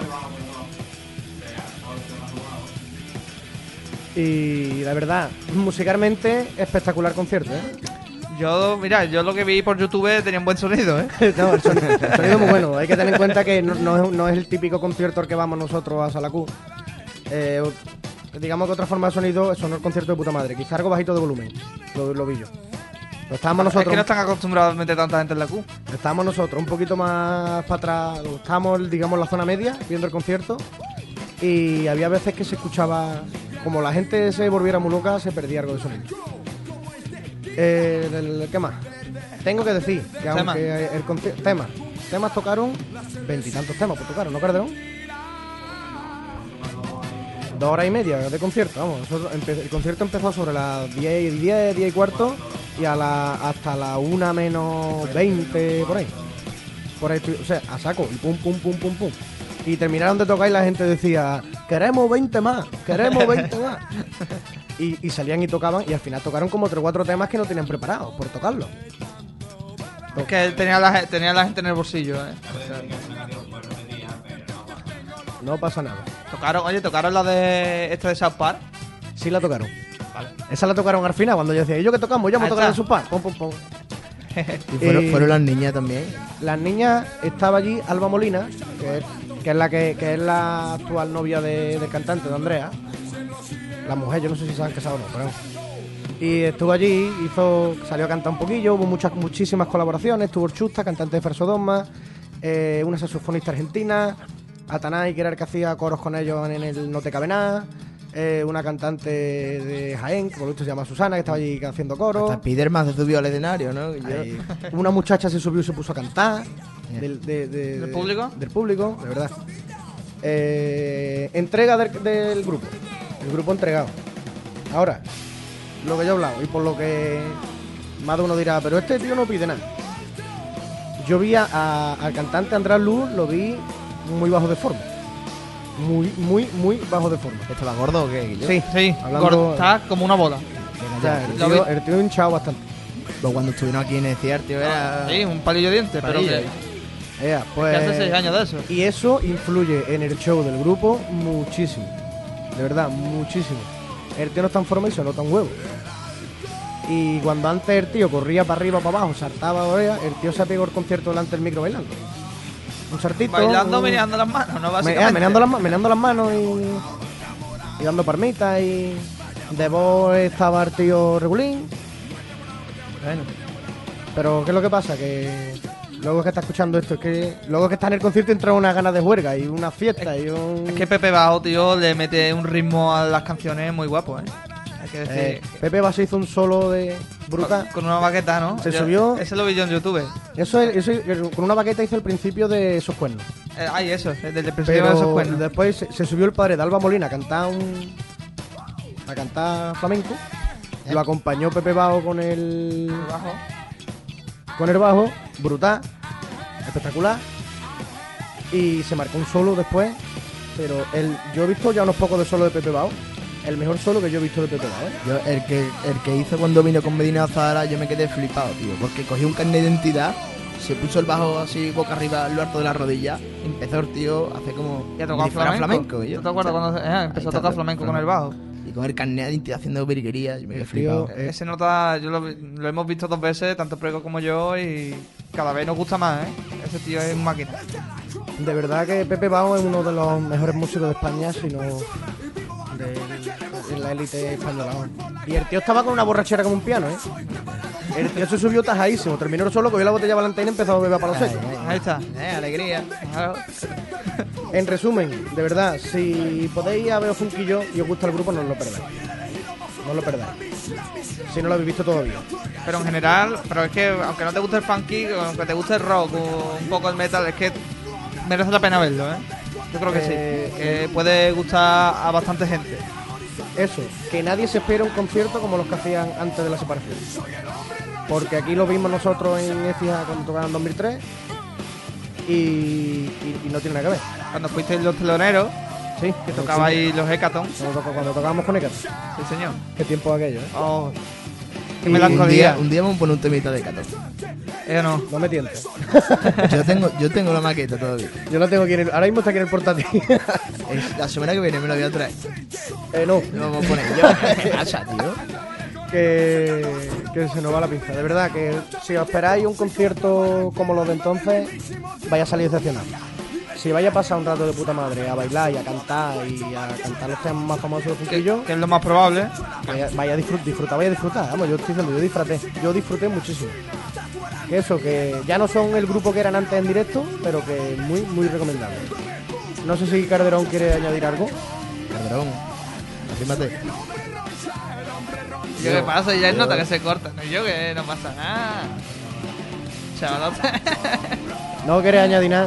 Y la verdad, musicalmente, espectacular concierto, ¿eh? Yo lo que vi por YouTube tenía un buen sonido, ¿eh? No, el sonido es muy bueno. Hay que tener en cuenta que no es el típico concierto al que vamos nosotros a Sala Q. Digamos que otra forma de sonido sonó el concierto de puta madre. Quizá algo bajito de volumen. Lo vi yo. Pero estábamos nosotros. Es que no están acostumbrados a meter tanta gente en la Q. Estábamos nosotros un poquito más para atrás. Estábamos, digamos, en la zona media viendo el concierto. Y había veces que se escuchaba. Como la gente se volviera muy loca, se perdía algo de sonido. ¿Qué más? Tengo que decir que aunque el concierto. Temas tocaron. 20 y tantos temas pues tocaron, ¿no, Calderón? 2 horas y media de concierto, vamos. El concierto empezó sobre las 10 y cuarto y hasta la 1 menos 20, por ahí. O sea, a saco, y pum. Y terminaron de tocar y la gente decía, queremos 20 más. Y salían y tocaban y al final tocaron como 3 o 4 temas que no tenían preparados por tocarlos. Es que él tenía la gente en el bolsillo, ¿eh? No pasa nada. ¿Tocaron la de esta de South Park? Sí la tocaron. Vale. Esa la tocaron al final, cuando yo decía, ¿y yo qué tocamos? Yo vamos a tocar en South Park. Pum. Y fueron las niñas también. Las niñas, estaba allí Alba Molina, que es la actual novia del cantante, de Andrea. La mujer, yo no sé si se han casado o no, pero... Y estuvo allí, salió a cantar un poquillo, hubo muchísimas colaboraciones, estuvo Chusta, cantante de Fersodoma, una saxofonista argentina, Atanay, que era el que hacía coros con ellos en el No Te Cabe Nada, una cantante de Jaén, que por lo visto se llama Susana, que estaba allí haciendo coros. Hasta Spiderman se subió al escenario, ¿no? Una muchacha se subió y se puso a cantar. ¿Del público? Del público, de verdad. Entrega del grupo. El grupo entregado. Ahora, lo que yo he hablado y por lo que más de uno dirá, pero este tío no pide nada. Yo vi al cantante Andrés Luz, lo vi muy bajo de forma. Muy bajo de forma. ¿Estaba gordo o qué? Sí, gordo, está como una bola. O sea, el tío hinchado bastante. Pero cuando estuvieron aquí en el tío, era... Sí, un palillo de dientes, pero que... Pues, que hace 6 años de eso. Y eso influye en el show del grupo muchísimo. De verdad, muchísimo. El tío no está en forma y se nota un huevo. Y cuando antes el tío corría para arriba, para abajo, saltaba, el tío se pegó el concierto delante del micro bailando. Un sartito. Bailando, meneando las manos, ¿no? Básicamente. Meneando las manos y dando palmitas. Y de voz estaba el tío regulín. Bueno. Pero ¿qué es lo que pasa? Que luego que está escuchando esto, es que luego que está en el concierto entra una ganas de juerga y una fiesta y un... Es que Pepe Bao, tío, le mete un ritmo a las canciones muy guapo, ¿eh? Hay que decir... Pepe Bao se hizo un solo de brutal. Con una baqueta, ¿no? Subió... Ese lo vi yo en YouTube. Eso, con una baqueta hizo el principio de Esos Cuernos. Eso, desde el principio Pero de Esos Cuernos. Después se subió el padre de Alba Molina a cantar flamenco. Lo acompañó Pepe Bao con el bajo. Con el bajo, brutal, espectacular. Y se marcó un solo después. Pero yo he visto ya unos pocos de solo de Pepe Bao. El mejor solo que yo he visto de Pepe Bao, ¿eh? Yo, el que hizo cuando vino con Medina Zahara, yo me quedé flipado, tío. Porque cogió un carnet de identidad, se puso el bajo así boca arriba en lo alto de la rodilla. Empezó el tío a hacer como... Y a tocar flamenco. ¿No te acuerdas cuando empezó a tocar flamenco con el bajo? Y con el carnet de identidad haciendo virguerías, yo me quedé flipado. Ese nota, yo lo hemos visto 2 veces, tanto Prego como yo, y cada vez nos gusta más, ¿eh? Ese tío es un máquina. De verdad que Pepe Bao es uno de los mejores músicos de España, sino de la élite española. Y el tío estaba con una borrachera como un piano, ¿eh? El tío se subió tajadísimo, terminó solo, cogió la botella Valentina y empezó a beber para los secos. Ahí está. Alegría. Claro. En resumen, de verdad, si podéis ir a ver Funquillo y os gusta el grupo, no os lo perdáis. No lo perdáis. Si no lo habéis visto todavía. Pero en general, pero es que aunque no te guste el funky, aunque te guste el rock o un poco el metal, es que merece la pena verlo, ¿eh? Yo creo que sí. Que puede gustar a bastante gente. Eso, que nadie se espera un concierto como los que hacían antes de la separación. Porque aquí lo vimos nosotros en Écija cuando tocaban en 2003 y no tiene nada que ver. Cuando fuisteis los teloneros, sí, que tocabais los Hecaton. Cuando tocábamos con Hecaton. Sí, señor. Qué tiempo aquello, ¿eh? Oh, qué melancolía. Un día vamos a poner un temita de Hecaton. No. No me tientes. Yo tengo la maqueta todavía. Yo la tengo aquí ahora mismo está aquí en el portátil. La semana que viene me la voy a traer. No. Lo vamos a poner yo. ¿Qué pasa, tío? Que se nos va la pinza. De verdad que si os esperáis un concierto como los de entonces, vaya a salir decepcionado. Si vaya a pasar un rato de puta madre a bailar y a cantar los temas más famosos de Junquillo, Que es lo más probable. vaya a disfrutar. Vamos, yo estoy diciendo, yo disfruté muchísimo. Que eso, que ya no son el grupo que eran antes en directo, pero que muy, muy recomendable. No sé si Calderón quiere añadir algo. Cabrón. Afírmate. ¿Qué pasa? Ya es nota que se corta. No, yo que no pasa nada. Chavalote. No quieres añadir nada.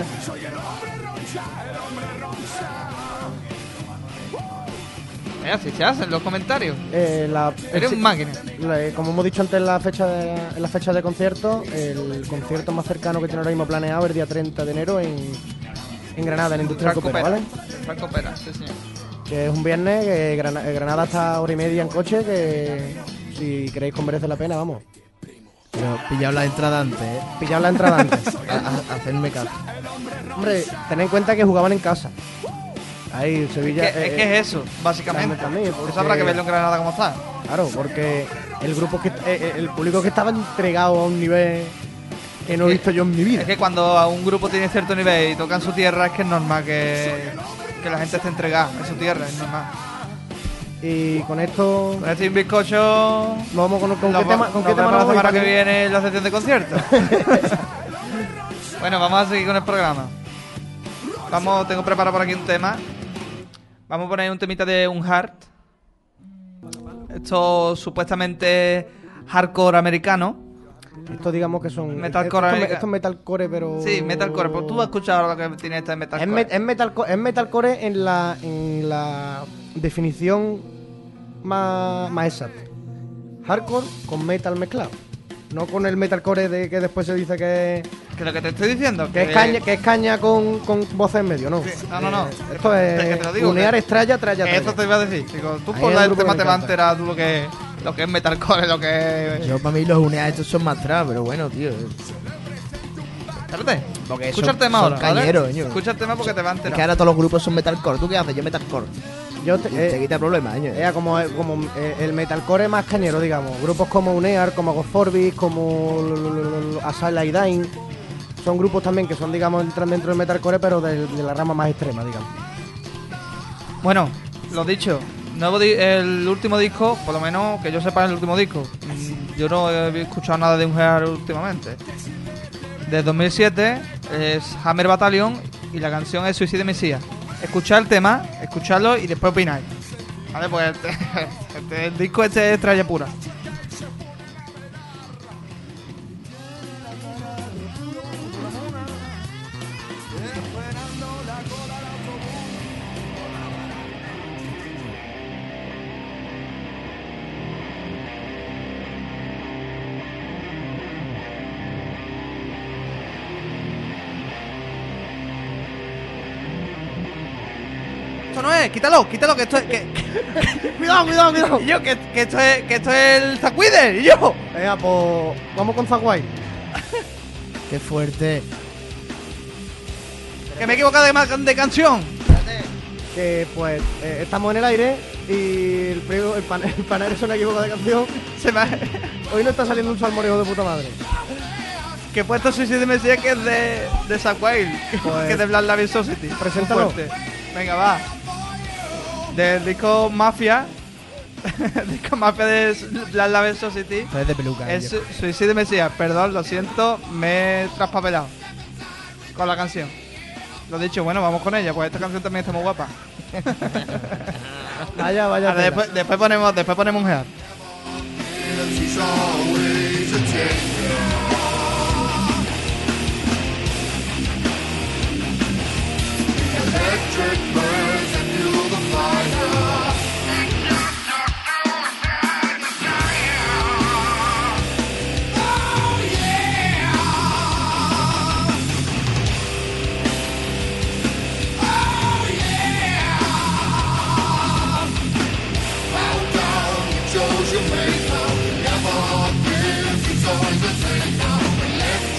Mira, si se hacen los comentarios. Eres un máquina. Como hemos dicho antes en la fecha de concierto, el concierto más cercano que tiene ahora mismo planeado es el día 30 de enero en Granada, en Industrial Copera, ¿vale? Franco Pera, sí, señor. Que es un viernes, que Granada está hora y media en coche, que si creéis que merece la pena, vamos. Pero pillad la entrada antes, Pillad la entrada antes. Hacerme caso. Hombre, tened en cuenta que jugaban en casa. Ahí, Sevilla... Es que es eso, básicamente. también, porque- Eso habrá que verlo en Granada como está. Claro, porque el público que estaba entregado a un nivel que no he visto yo en mi vida. Es que cuando a un grupo tiene cierto nivel y tocan su tierra, es que es normal que la gente esté entregada en su tierra, es normal. Y con esto Con este bizcocho... nos vamos con qué tema, nos nos vemos la vamos semana hoy, que Paco? viene en la sección de conciertos. Bueno, vamos a seguir con el programa. Tengo preparado por aquí un tema. Vamos a poner un temita de Unheard. Esto supuestamente hardcore americano. Esto digamos que son Metalcore esto es metalcore, pero Sí, metalcore. Pues tú has escuchado lo que tiene este metalcore. es metalcore en la definición más exacta. Hardcore con metal mezclado. No con el metalcore de que después se dice que Que lo que te estoy diciendo. es caña con voces en medio, ¿no? Sí, no. Esto Es que es te lo digo, unear que- estrella, tralla, Eso tralla. te iba a decir. Digo, tú Ahí por es el el grupo tema que te me vas a encanta. enterar tú lo que es metalcore, lo que es... Yo para mí los UNEA estos son más trap, pero bueno, tío. Espérate. Porque Escucha son- el tema son ahora, ¿vale? cañeros, ño. Escucha el tema porque te va a Es enterar. que ahora todos los grupos son metalcore. ¿Tú qué haces? Yo metalcore. Yo Te quita el problema, ño. como el metalcore más cañero, digamos. Grupos como Unear, como Goforbis, como Asylum y Dying. Son grupos también que son, digamos, entran dentro del metalcore, pero de la rama más extrema, digamos. Bueno, lo dicho. El último disco, por lo menos que yo sepa es el último disco. Yo no he escuchado nada de Unheard últimamente. De 2007 es Hammer Battalion y la canción es Suicide Messiah. Escuchad el tema, escuchadlo y después opináis. Vale, pues el disco este es tralla pura. Esto no es, quítalo, que esto es... Cuidado. Y yo, que esto es el Zackwider, y yo... Venga, pues vamos con Zaguay. Qué fuerte. Que me he equivocado de canción. Que pues estamos en el aire y el panel se me ha equivocado de canción. Se me ha... Hoy no está saliendo un salmoreo de puta madre. Que he puesto Suicide Messiah, que es de Zack Wild, Pues, que es de Black Label Society. preséntalo. Muy fuerte. Venga, va. Del disco Mafia. Disco Mafia de Black Label Society. Esto es de peluca. Es ño. Suicide Messiah. Perdón, lo siento, me he traspapelado con la canción. Lo dicho, bueno, vamos con ella, pues esta canción también está muy guapa. Vaya, Ahora, tela. después ponemos un head. She's always a tender. Electric burns and fuel the fire. Oh yeah! Oh yeah! Bow down, you chose your maker. Never fears, he's always a taker.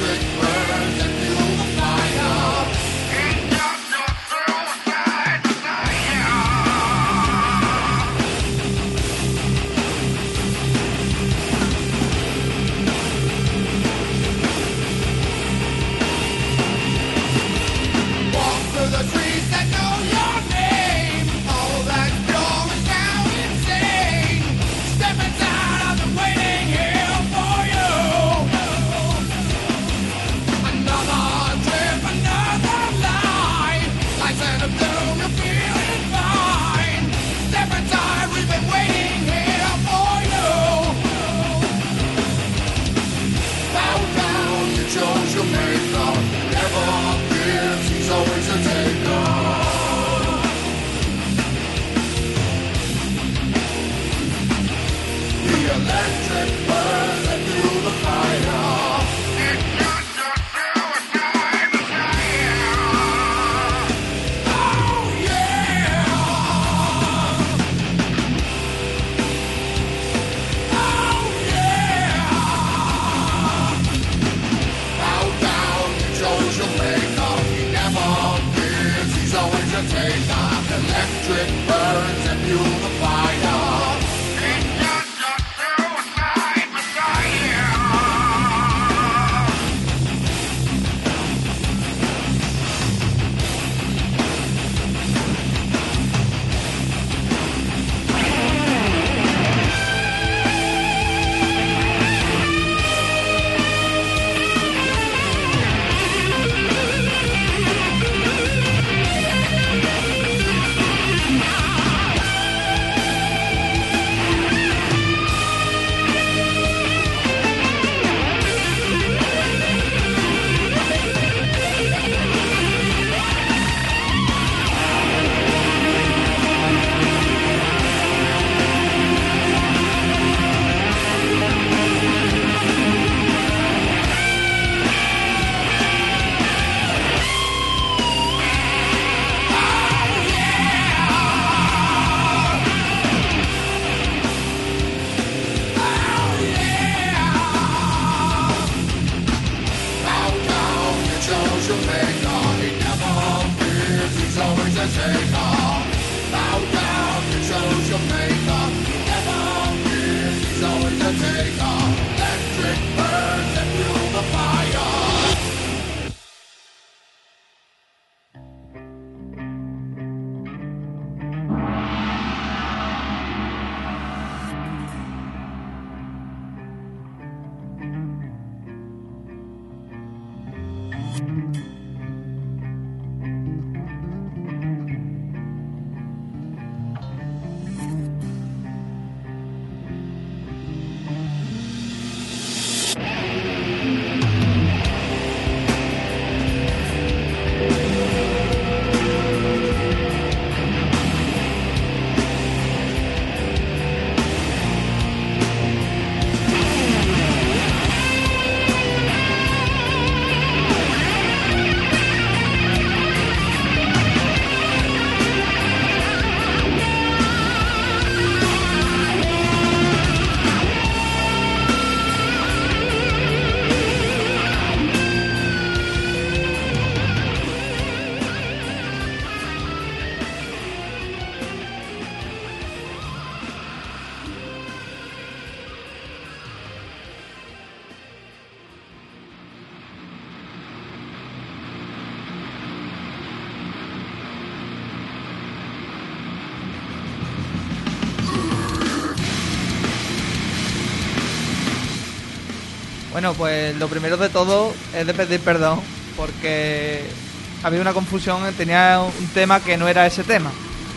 Bueno, pues lo primero de todo es de pedir perdón porque había una confusión, tenía un tema que no era ese tema.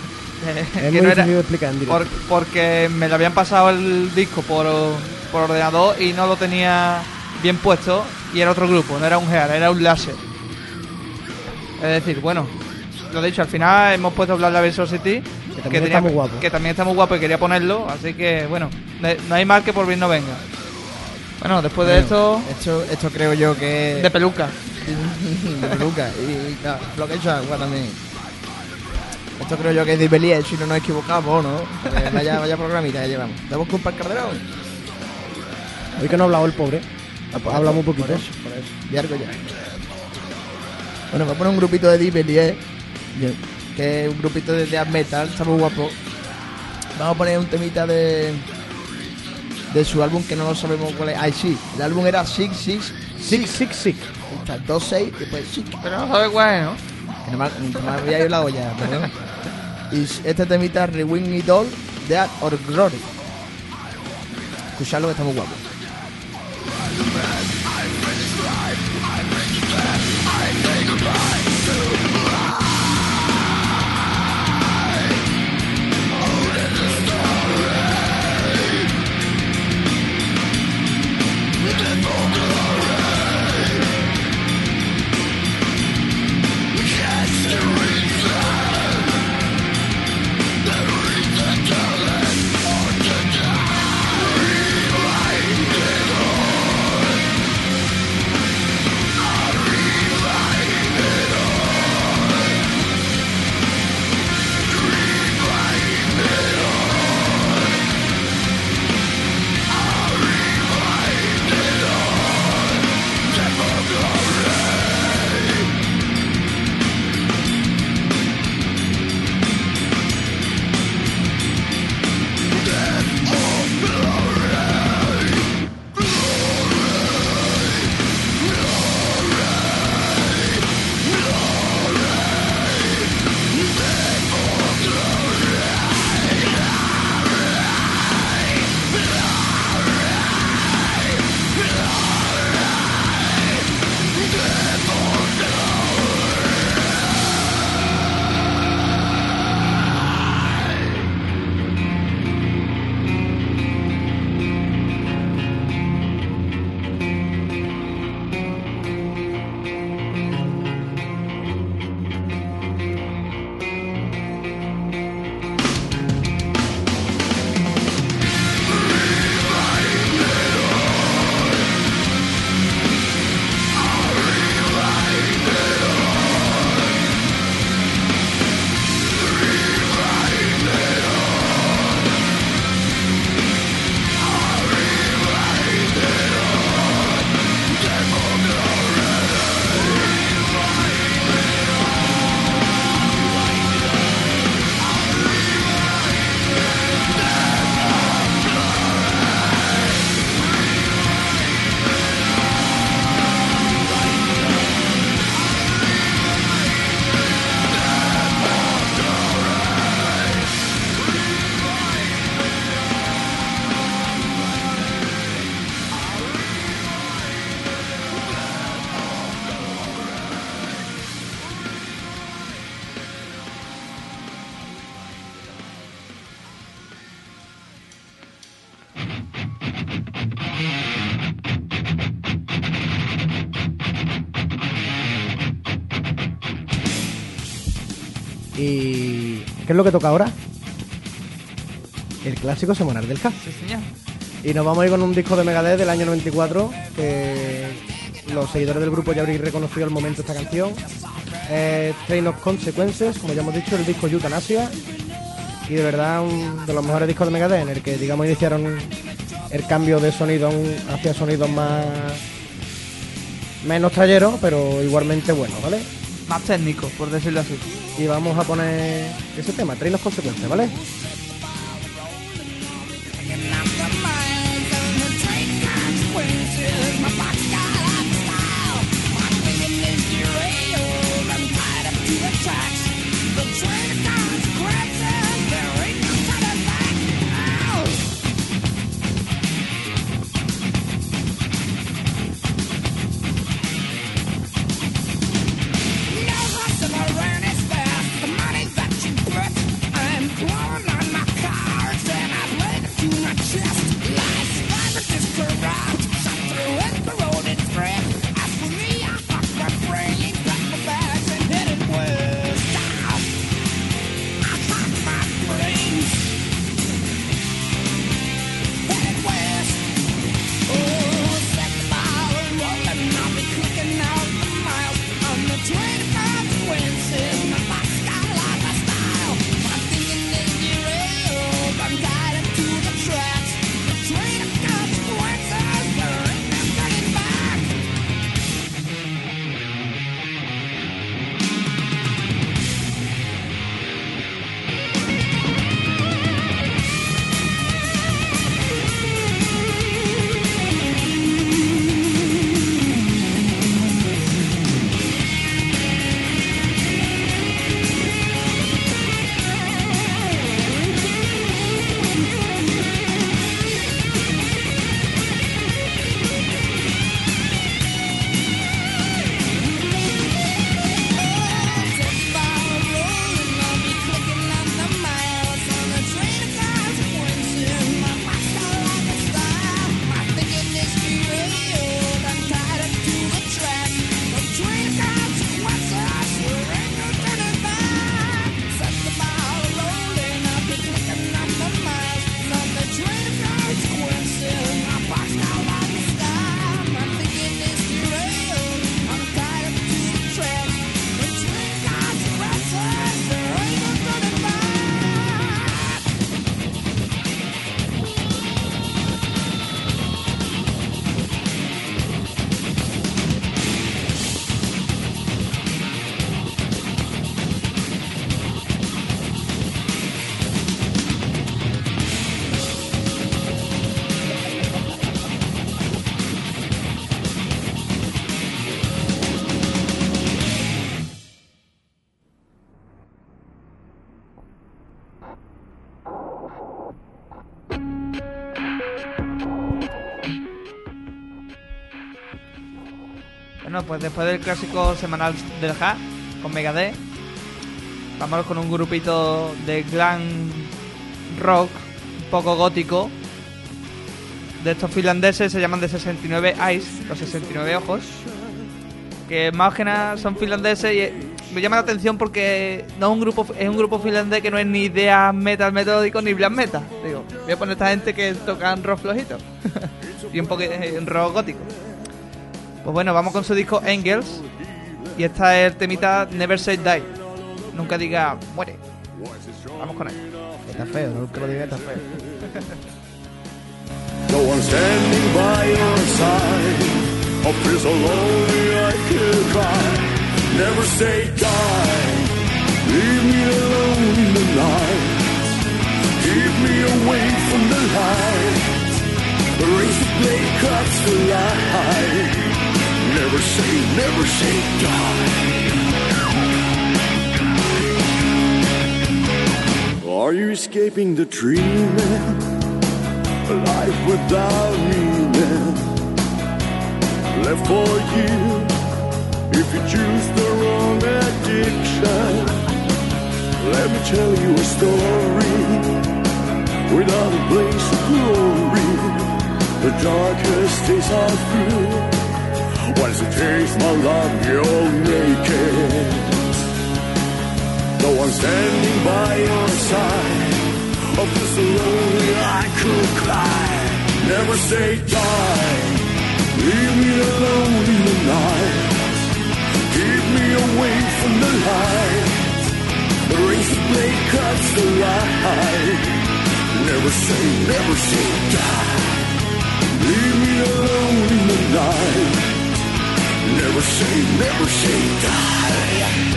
Es que muy no difícil de explicar en directo. porque me lo habían pasado el disco por ordenador y no lo tenía bien puesto y era otro grupo, no era un Gear, era un Láser. Es decir, bueno, lo dicho, al final hemos puesto Blood Label Society, Que también está muy guapo. que también está muy guapo y quería ponerlo, así que bueno, no hay mal que por bien no venga. Bueno, después de esto, Esto creo yo que... de peluca. de peluca. Y claro, lo que he hecho agua también. Esto creo yo que es de Belier, si no nos equivocamos, ¿no? Vaya programita que llevamos. ¿Damos con el Calderón? Hoy que no ha hablado el pobre. Habla muy poquito. Por eso. Y algo ya. Bueno, voy a poner un grupito de Deep Belier, que es un grupito de death metal, está muy guapo. Vamos a poner un temita de su álbum que no lo sabemos cuál es. Ay, sí, el álbum era 666. Está 2-6, después 6. Pero no sabe cuál es, ¿no? Que no me había ido la olla, perdón. Y este temita, Rewind It All, Death or Glory. Escuchadlo que está muy guapo. Read ¿Y qué es lo que toca ahora? El clásico semanal del K. Sí, señor. Y nos vamos a ir con un disco de Megadeth del año 94, que los seguidores del grupo ya habréis reconocido al momento esta canción. Train of Consequences, como ya hemos dicho, el disco Euthanasia. Y de verdad uno de los mejores discos de Megadeth, en el que, digamos, iniciaron el cambio de sonido hacia sonidos menos trayeros, pero igualmente buenos, ¿vale? Más técnico, por decirlo así. Y vamos a poner ese tema, Train of Consequences, ¿vale? Bueno, pues después del clásico semanal del H con Megadeth, vamos con un grupito de glam rock un poco gótico de estos finlandeses, se llaman The 69 Eyes, los 69 ojos, que más que nada son finlandeses y me llama la atención porque no es un grupo finlandés que no es ni death metal metódico ni black metal. Digo, voy a poner esta gente que tocan rock flojito y un poco rock gótico. Pues bueno, vamos con su disco Angels y esta es el temita Never Say Die. Nunca diga muere. Vamos con él. Está feo, nunca lo diga, está feo. No one standing by your side. I feel so lonely I could cry. Never say die. Leave me alone in the night. Keep me away from the light. The razor blade cuts the light. Never say die. Are you escaping the dreaming? A life without meaning. Left for you if you choose the wrong addiction. Let me tell you a story without a place of glory. The darkest days are through. Once it takes my love, you'll make it. though I'm standing by your side. Of this lonely I could cry. Never say die. Leave me alone in the night. Keep me away from the light. The razor blade cuts the light. Never say die. Leave me alone in the night. Never say die.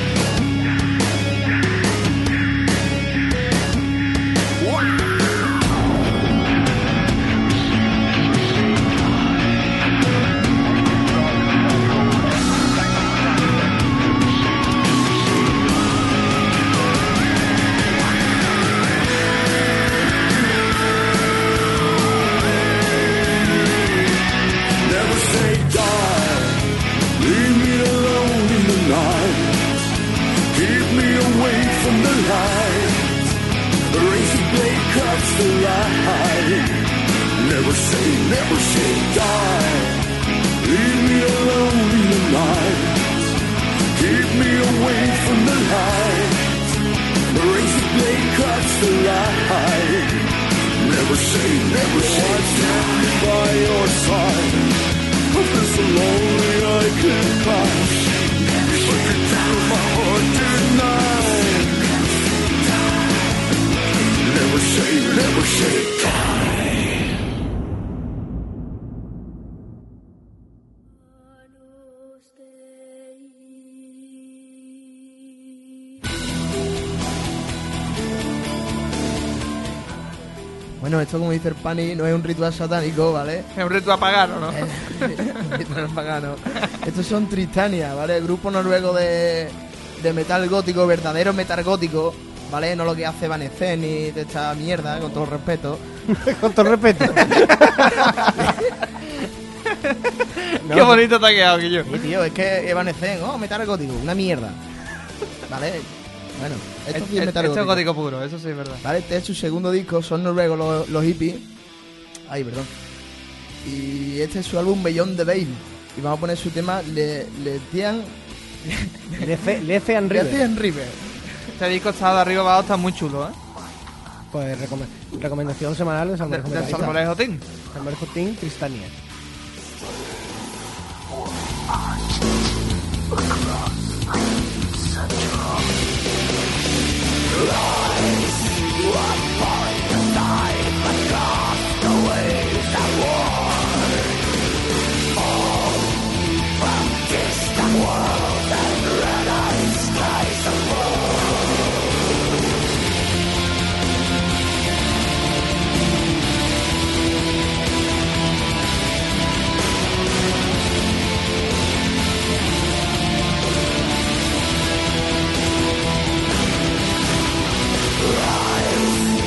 Never say die. Leave me alone in the night. Keep me away from the light. The razor blade cuts the light. Never say die. By your side. I've been so lonely I can't cry. But you tell my heart tonight. Never say die. Bueno, esto como dice el Pani no es un ritual satánico, ¿vale? Es un ritual pagano, ¿no? Un ritual pagano. Estos son Tristania, ¿vale? El grupo noruego de metal gótico, verdadero metal gótico, ¿vale? No lo que hace Evanescence ni de esta mierda, con todo respeto. Con todo respeto. Qué bonito te ha quedado, Guillo. Sí, tío, es que Evanescence, metal gótico, una mierda. ¿Vale? Bueno, esto sí es metal Esto es gótico. gótico puro, eso sí es verdad. Vale, este es su segundo disco, son noruegos los hippies. Ay, perdón. Y este es su álbum Beyond the Veil. Y vamos a poner su tema Lethian River. Este disco está de arriba abajo, está muy chulo, ¿eh? Pues recomendación semanal de Salmorejo Del Salmorejo Team. Salmorejo Team, Tristania. Rise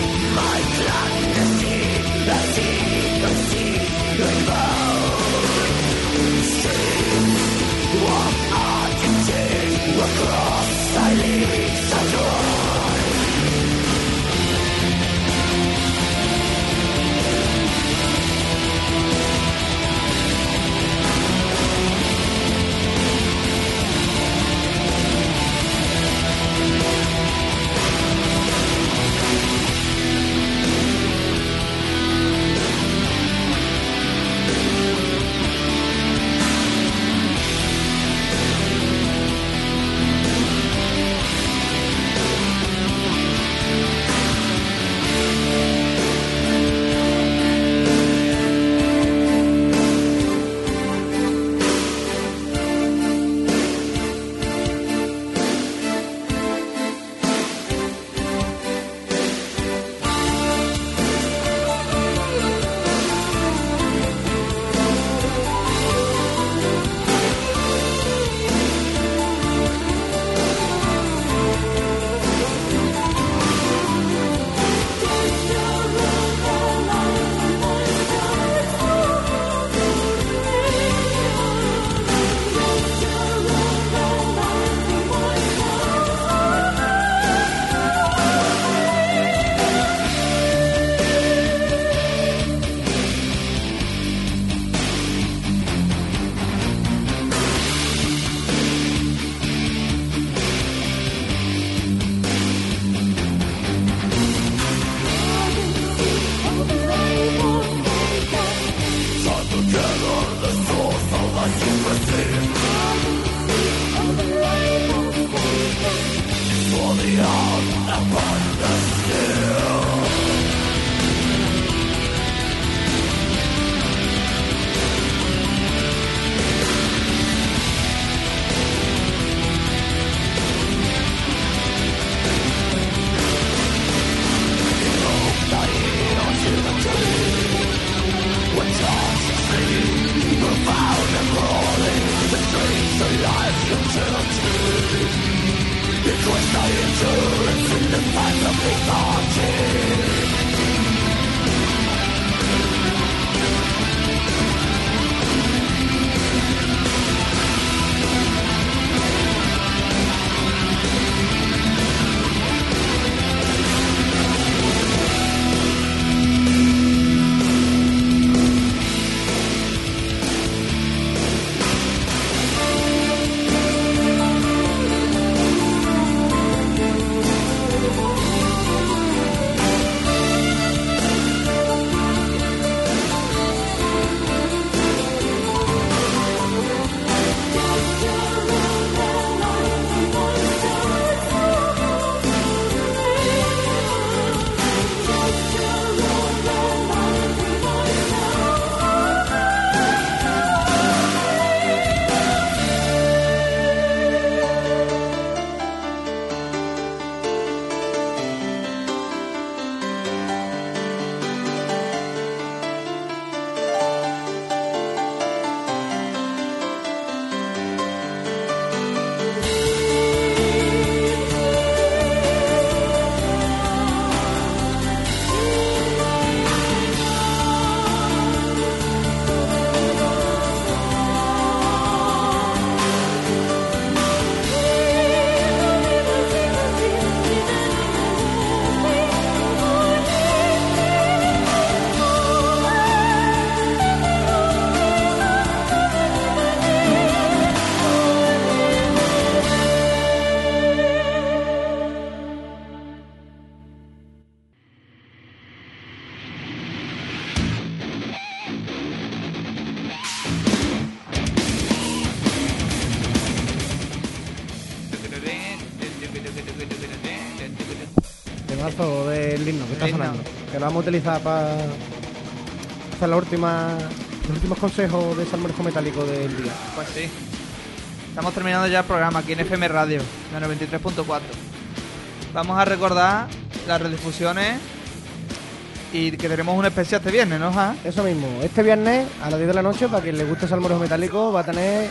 temazo del himno que está El himno. sonando. Que lo vamos a utilizar para hacer los últimos consejos de Salmorejo Metálico del día. Pues sí. Estamos terminando ya el programa aquí en FM Radio, la 93.4. Vamos a recordar las redifusiones y que tenemos un especial este viernes, ¿no, Ja? Eso mismo, este viernes a las 10 de la noche, para quien le guste Salmorejo Metálico, va a tener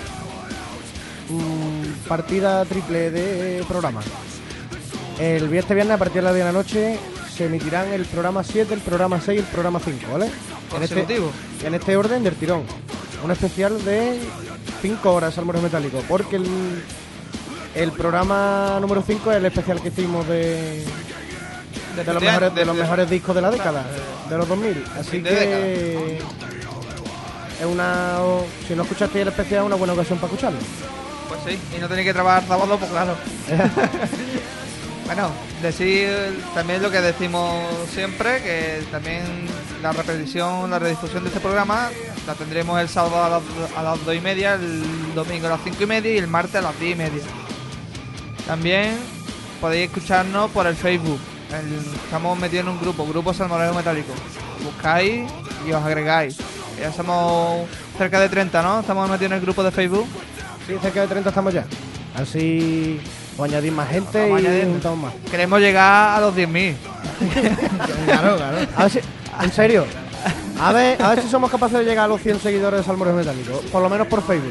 partida triple de programa. Este viernes a partir de las 10 de la noche se emitirán el programa 7, el programa 6 y el programa 5, ¿vale? Consecutivo. En este orden del tirón. Un especial de 5 horas Salmorejo Metálico, porque el programa número 5 es el especial que hicimos de los mejores discos de la década, de los 2000. Así Fin de que es si no escuchaste el especial, es una buena ocasión para escucharlo. Pues sí, y no tenéis que trabajar sábado, pues claro. Bueno, decir también lo que decimos siempre, que también la redifusión de este programa la tendremos el sábado a las 2:30, el domingo a las 5:30 y el martes a las 10:30. También podéis escucharnos por el Facebook. Estamos metidos en un grupo Salmorejo Metálico. Buscáis y os agregáis. Ya somos cerca de 30, ¿no? Estamos metidos en el grupo de Facebook. Sí, cerca de 30 estamos ya. Así o añadir más gente Vamos y añadiendo. juntamos más. Queremos llegar a los 10.000. Claro. A ver si, en serio, a ver si somos capaces de llegar a los 100 seguidores de Salmorejo Metálico, por lo menos por Facebook.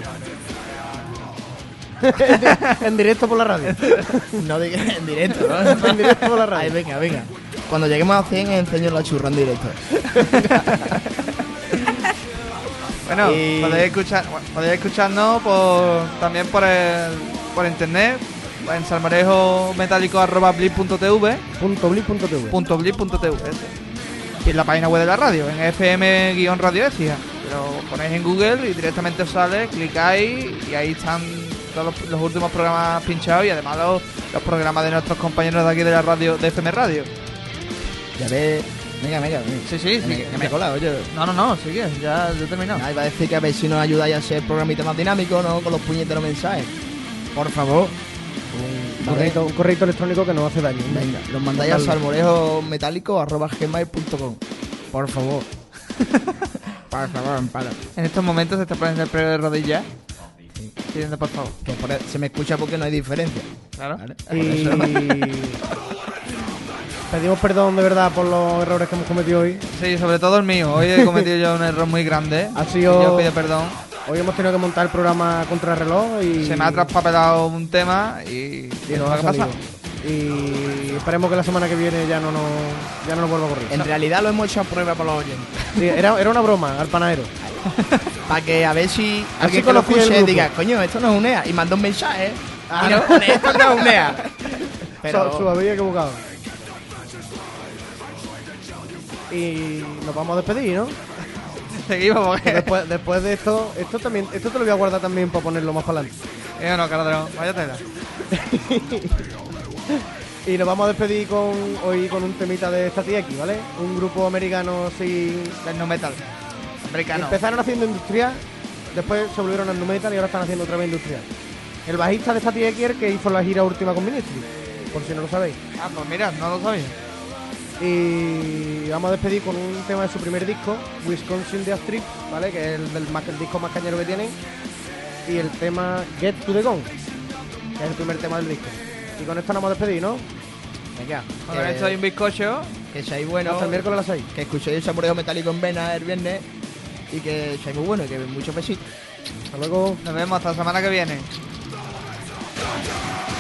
En directo por la radio. No digas en directo, ¿no? En directo por la radio. Ay, venga. Cuando lleguemos a 100 enseño la churra en directo. Bueno, Y- podéis escucharnos también por internet en salmorejometálico@blip.tv .blip.tv. y en la página web de la radio, en FM-Radio Écija. Lo ponéis en Google y directamente os sale, clicáis y ahí están todos los últimos programas pinchados y además los programas de nuestros compañeros de aquí de la radio, de FM Radio. Ya ves. Venga. Sí, Que me he colado, yo. No, sigue, ya he terminado. Iba a decir que a ver si nos ayudáis a hacer el programita más dinámico, ¿no? Con los puñeteros mensajes. Por favor. Un correo electrónico que no hace daño. Venga, los mandáis a salmorejometálico@gmail.com. Por favor. Por favor, amparo. En estos momentos se está poniendo el pelo de rodillas. Pidiendo por favor. Que se me escucha porque no hay diferencia. Claro. ¿Vale? Y pedimos perdón de verdad por los errores que hemos cometido hoy. Sí, sobre todo el mío. Hoy he cometido yo un error muy grande. Ha sido- Y yo pido perdón. Hoy hemos tenido que montar el programa contrarreloj y Se me ha traspapelado un tema y y nos lo ha que pasa. salido. Y esperemos que la semana que viene ya no nos vuelva a ocurrir. En realidad lo hemos hecho a prueba para los oyentes. Sí, era una broma al panadero. Para que a ver si Así alguien que lo conocí el escuche grupo. diga, coño, esto no es un EA. Y manda un mensaje. Ah, Y nos pone, esto no es un EA. Su había equivocado. Y nos vamos a despedir, ¿no? Seguimos porque... Después de esto también, esto te lo voy a guardar también para ponerlo más para adelante. No, caradrón, vaya tela. Y nos vamos a despedir hoy con un temita de Static X, ¿vale? Un grupo americano sin... Del no metal. Americano. Empezaron haciendo industrial, después se volvieron al nu metal y ahora están haciendo otra vez industrial. El bajista de Static X, el que hizo la gira última con Ministry, por si no lo sabéis. Ah, pues mira, no lo sabía. Y vamos a despedir con un tema de su primer disco, Wisconsin The Strip, ¿vale? Que es el disco más cañero que tienen. Y el tema Get to the Gone, que es el primer tema del disco. Y con esto nos vamos a despedir, ¿no? Venga, Con esto hay un bizcocho. que seáis buenos. Hasta el miércoles a las 6. Que escuchéis el Salmorejo Metálico en Vena el viernes. Y que seáis muy buenos y que muchos besitos. Hasta luego. Nos vemos hasta la semana que viene. Get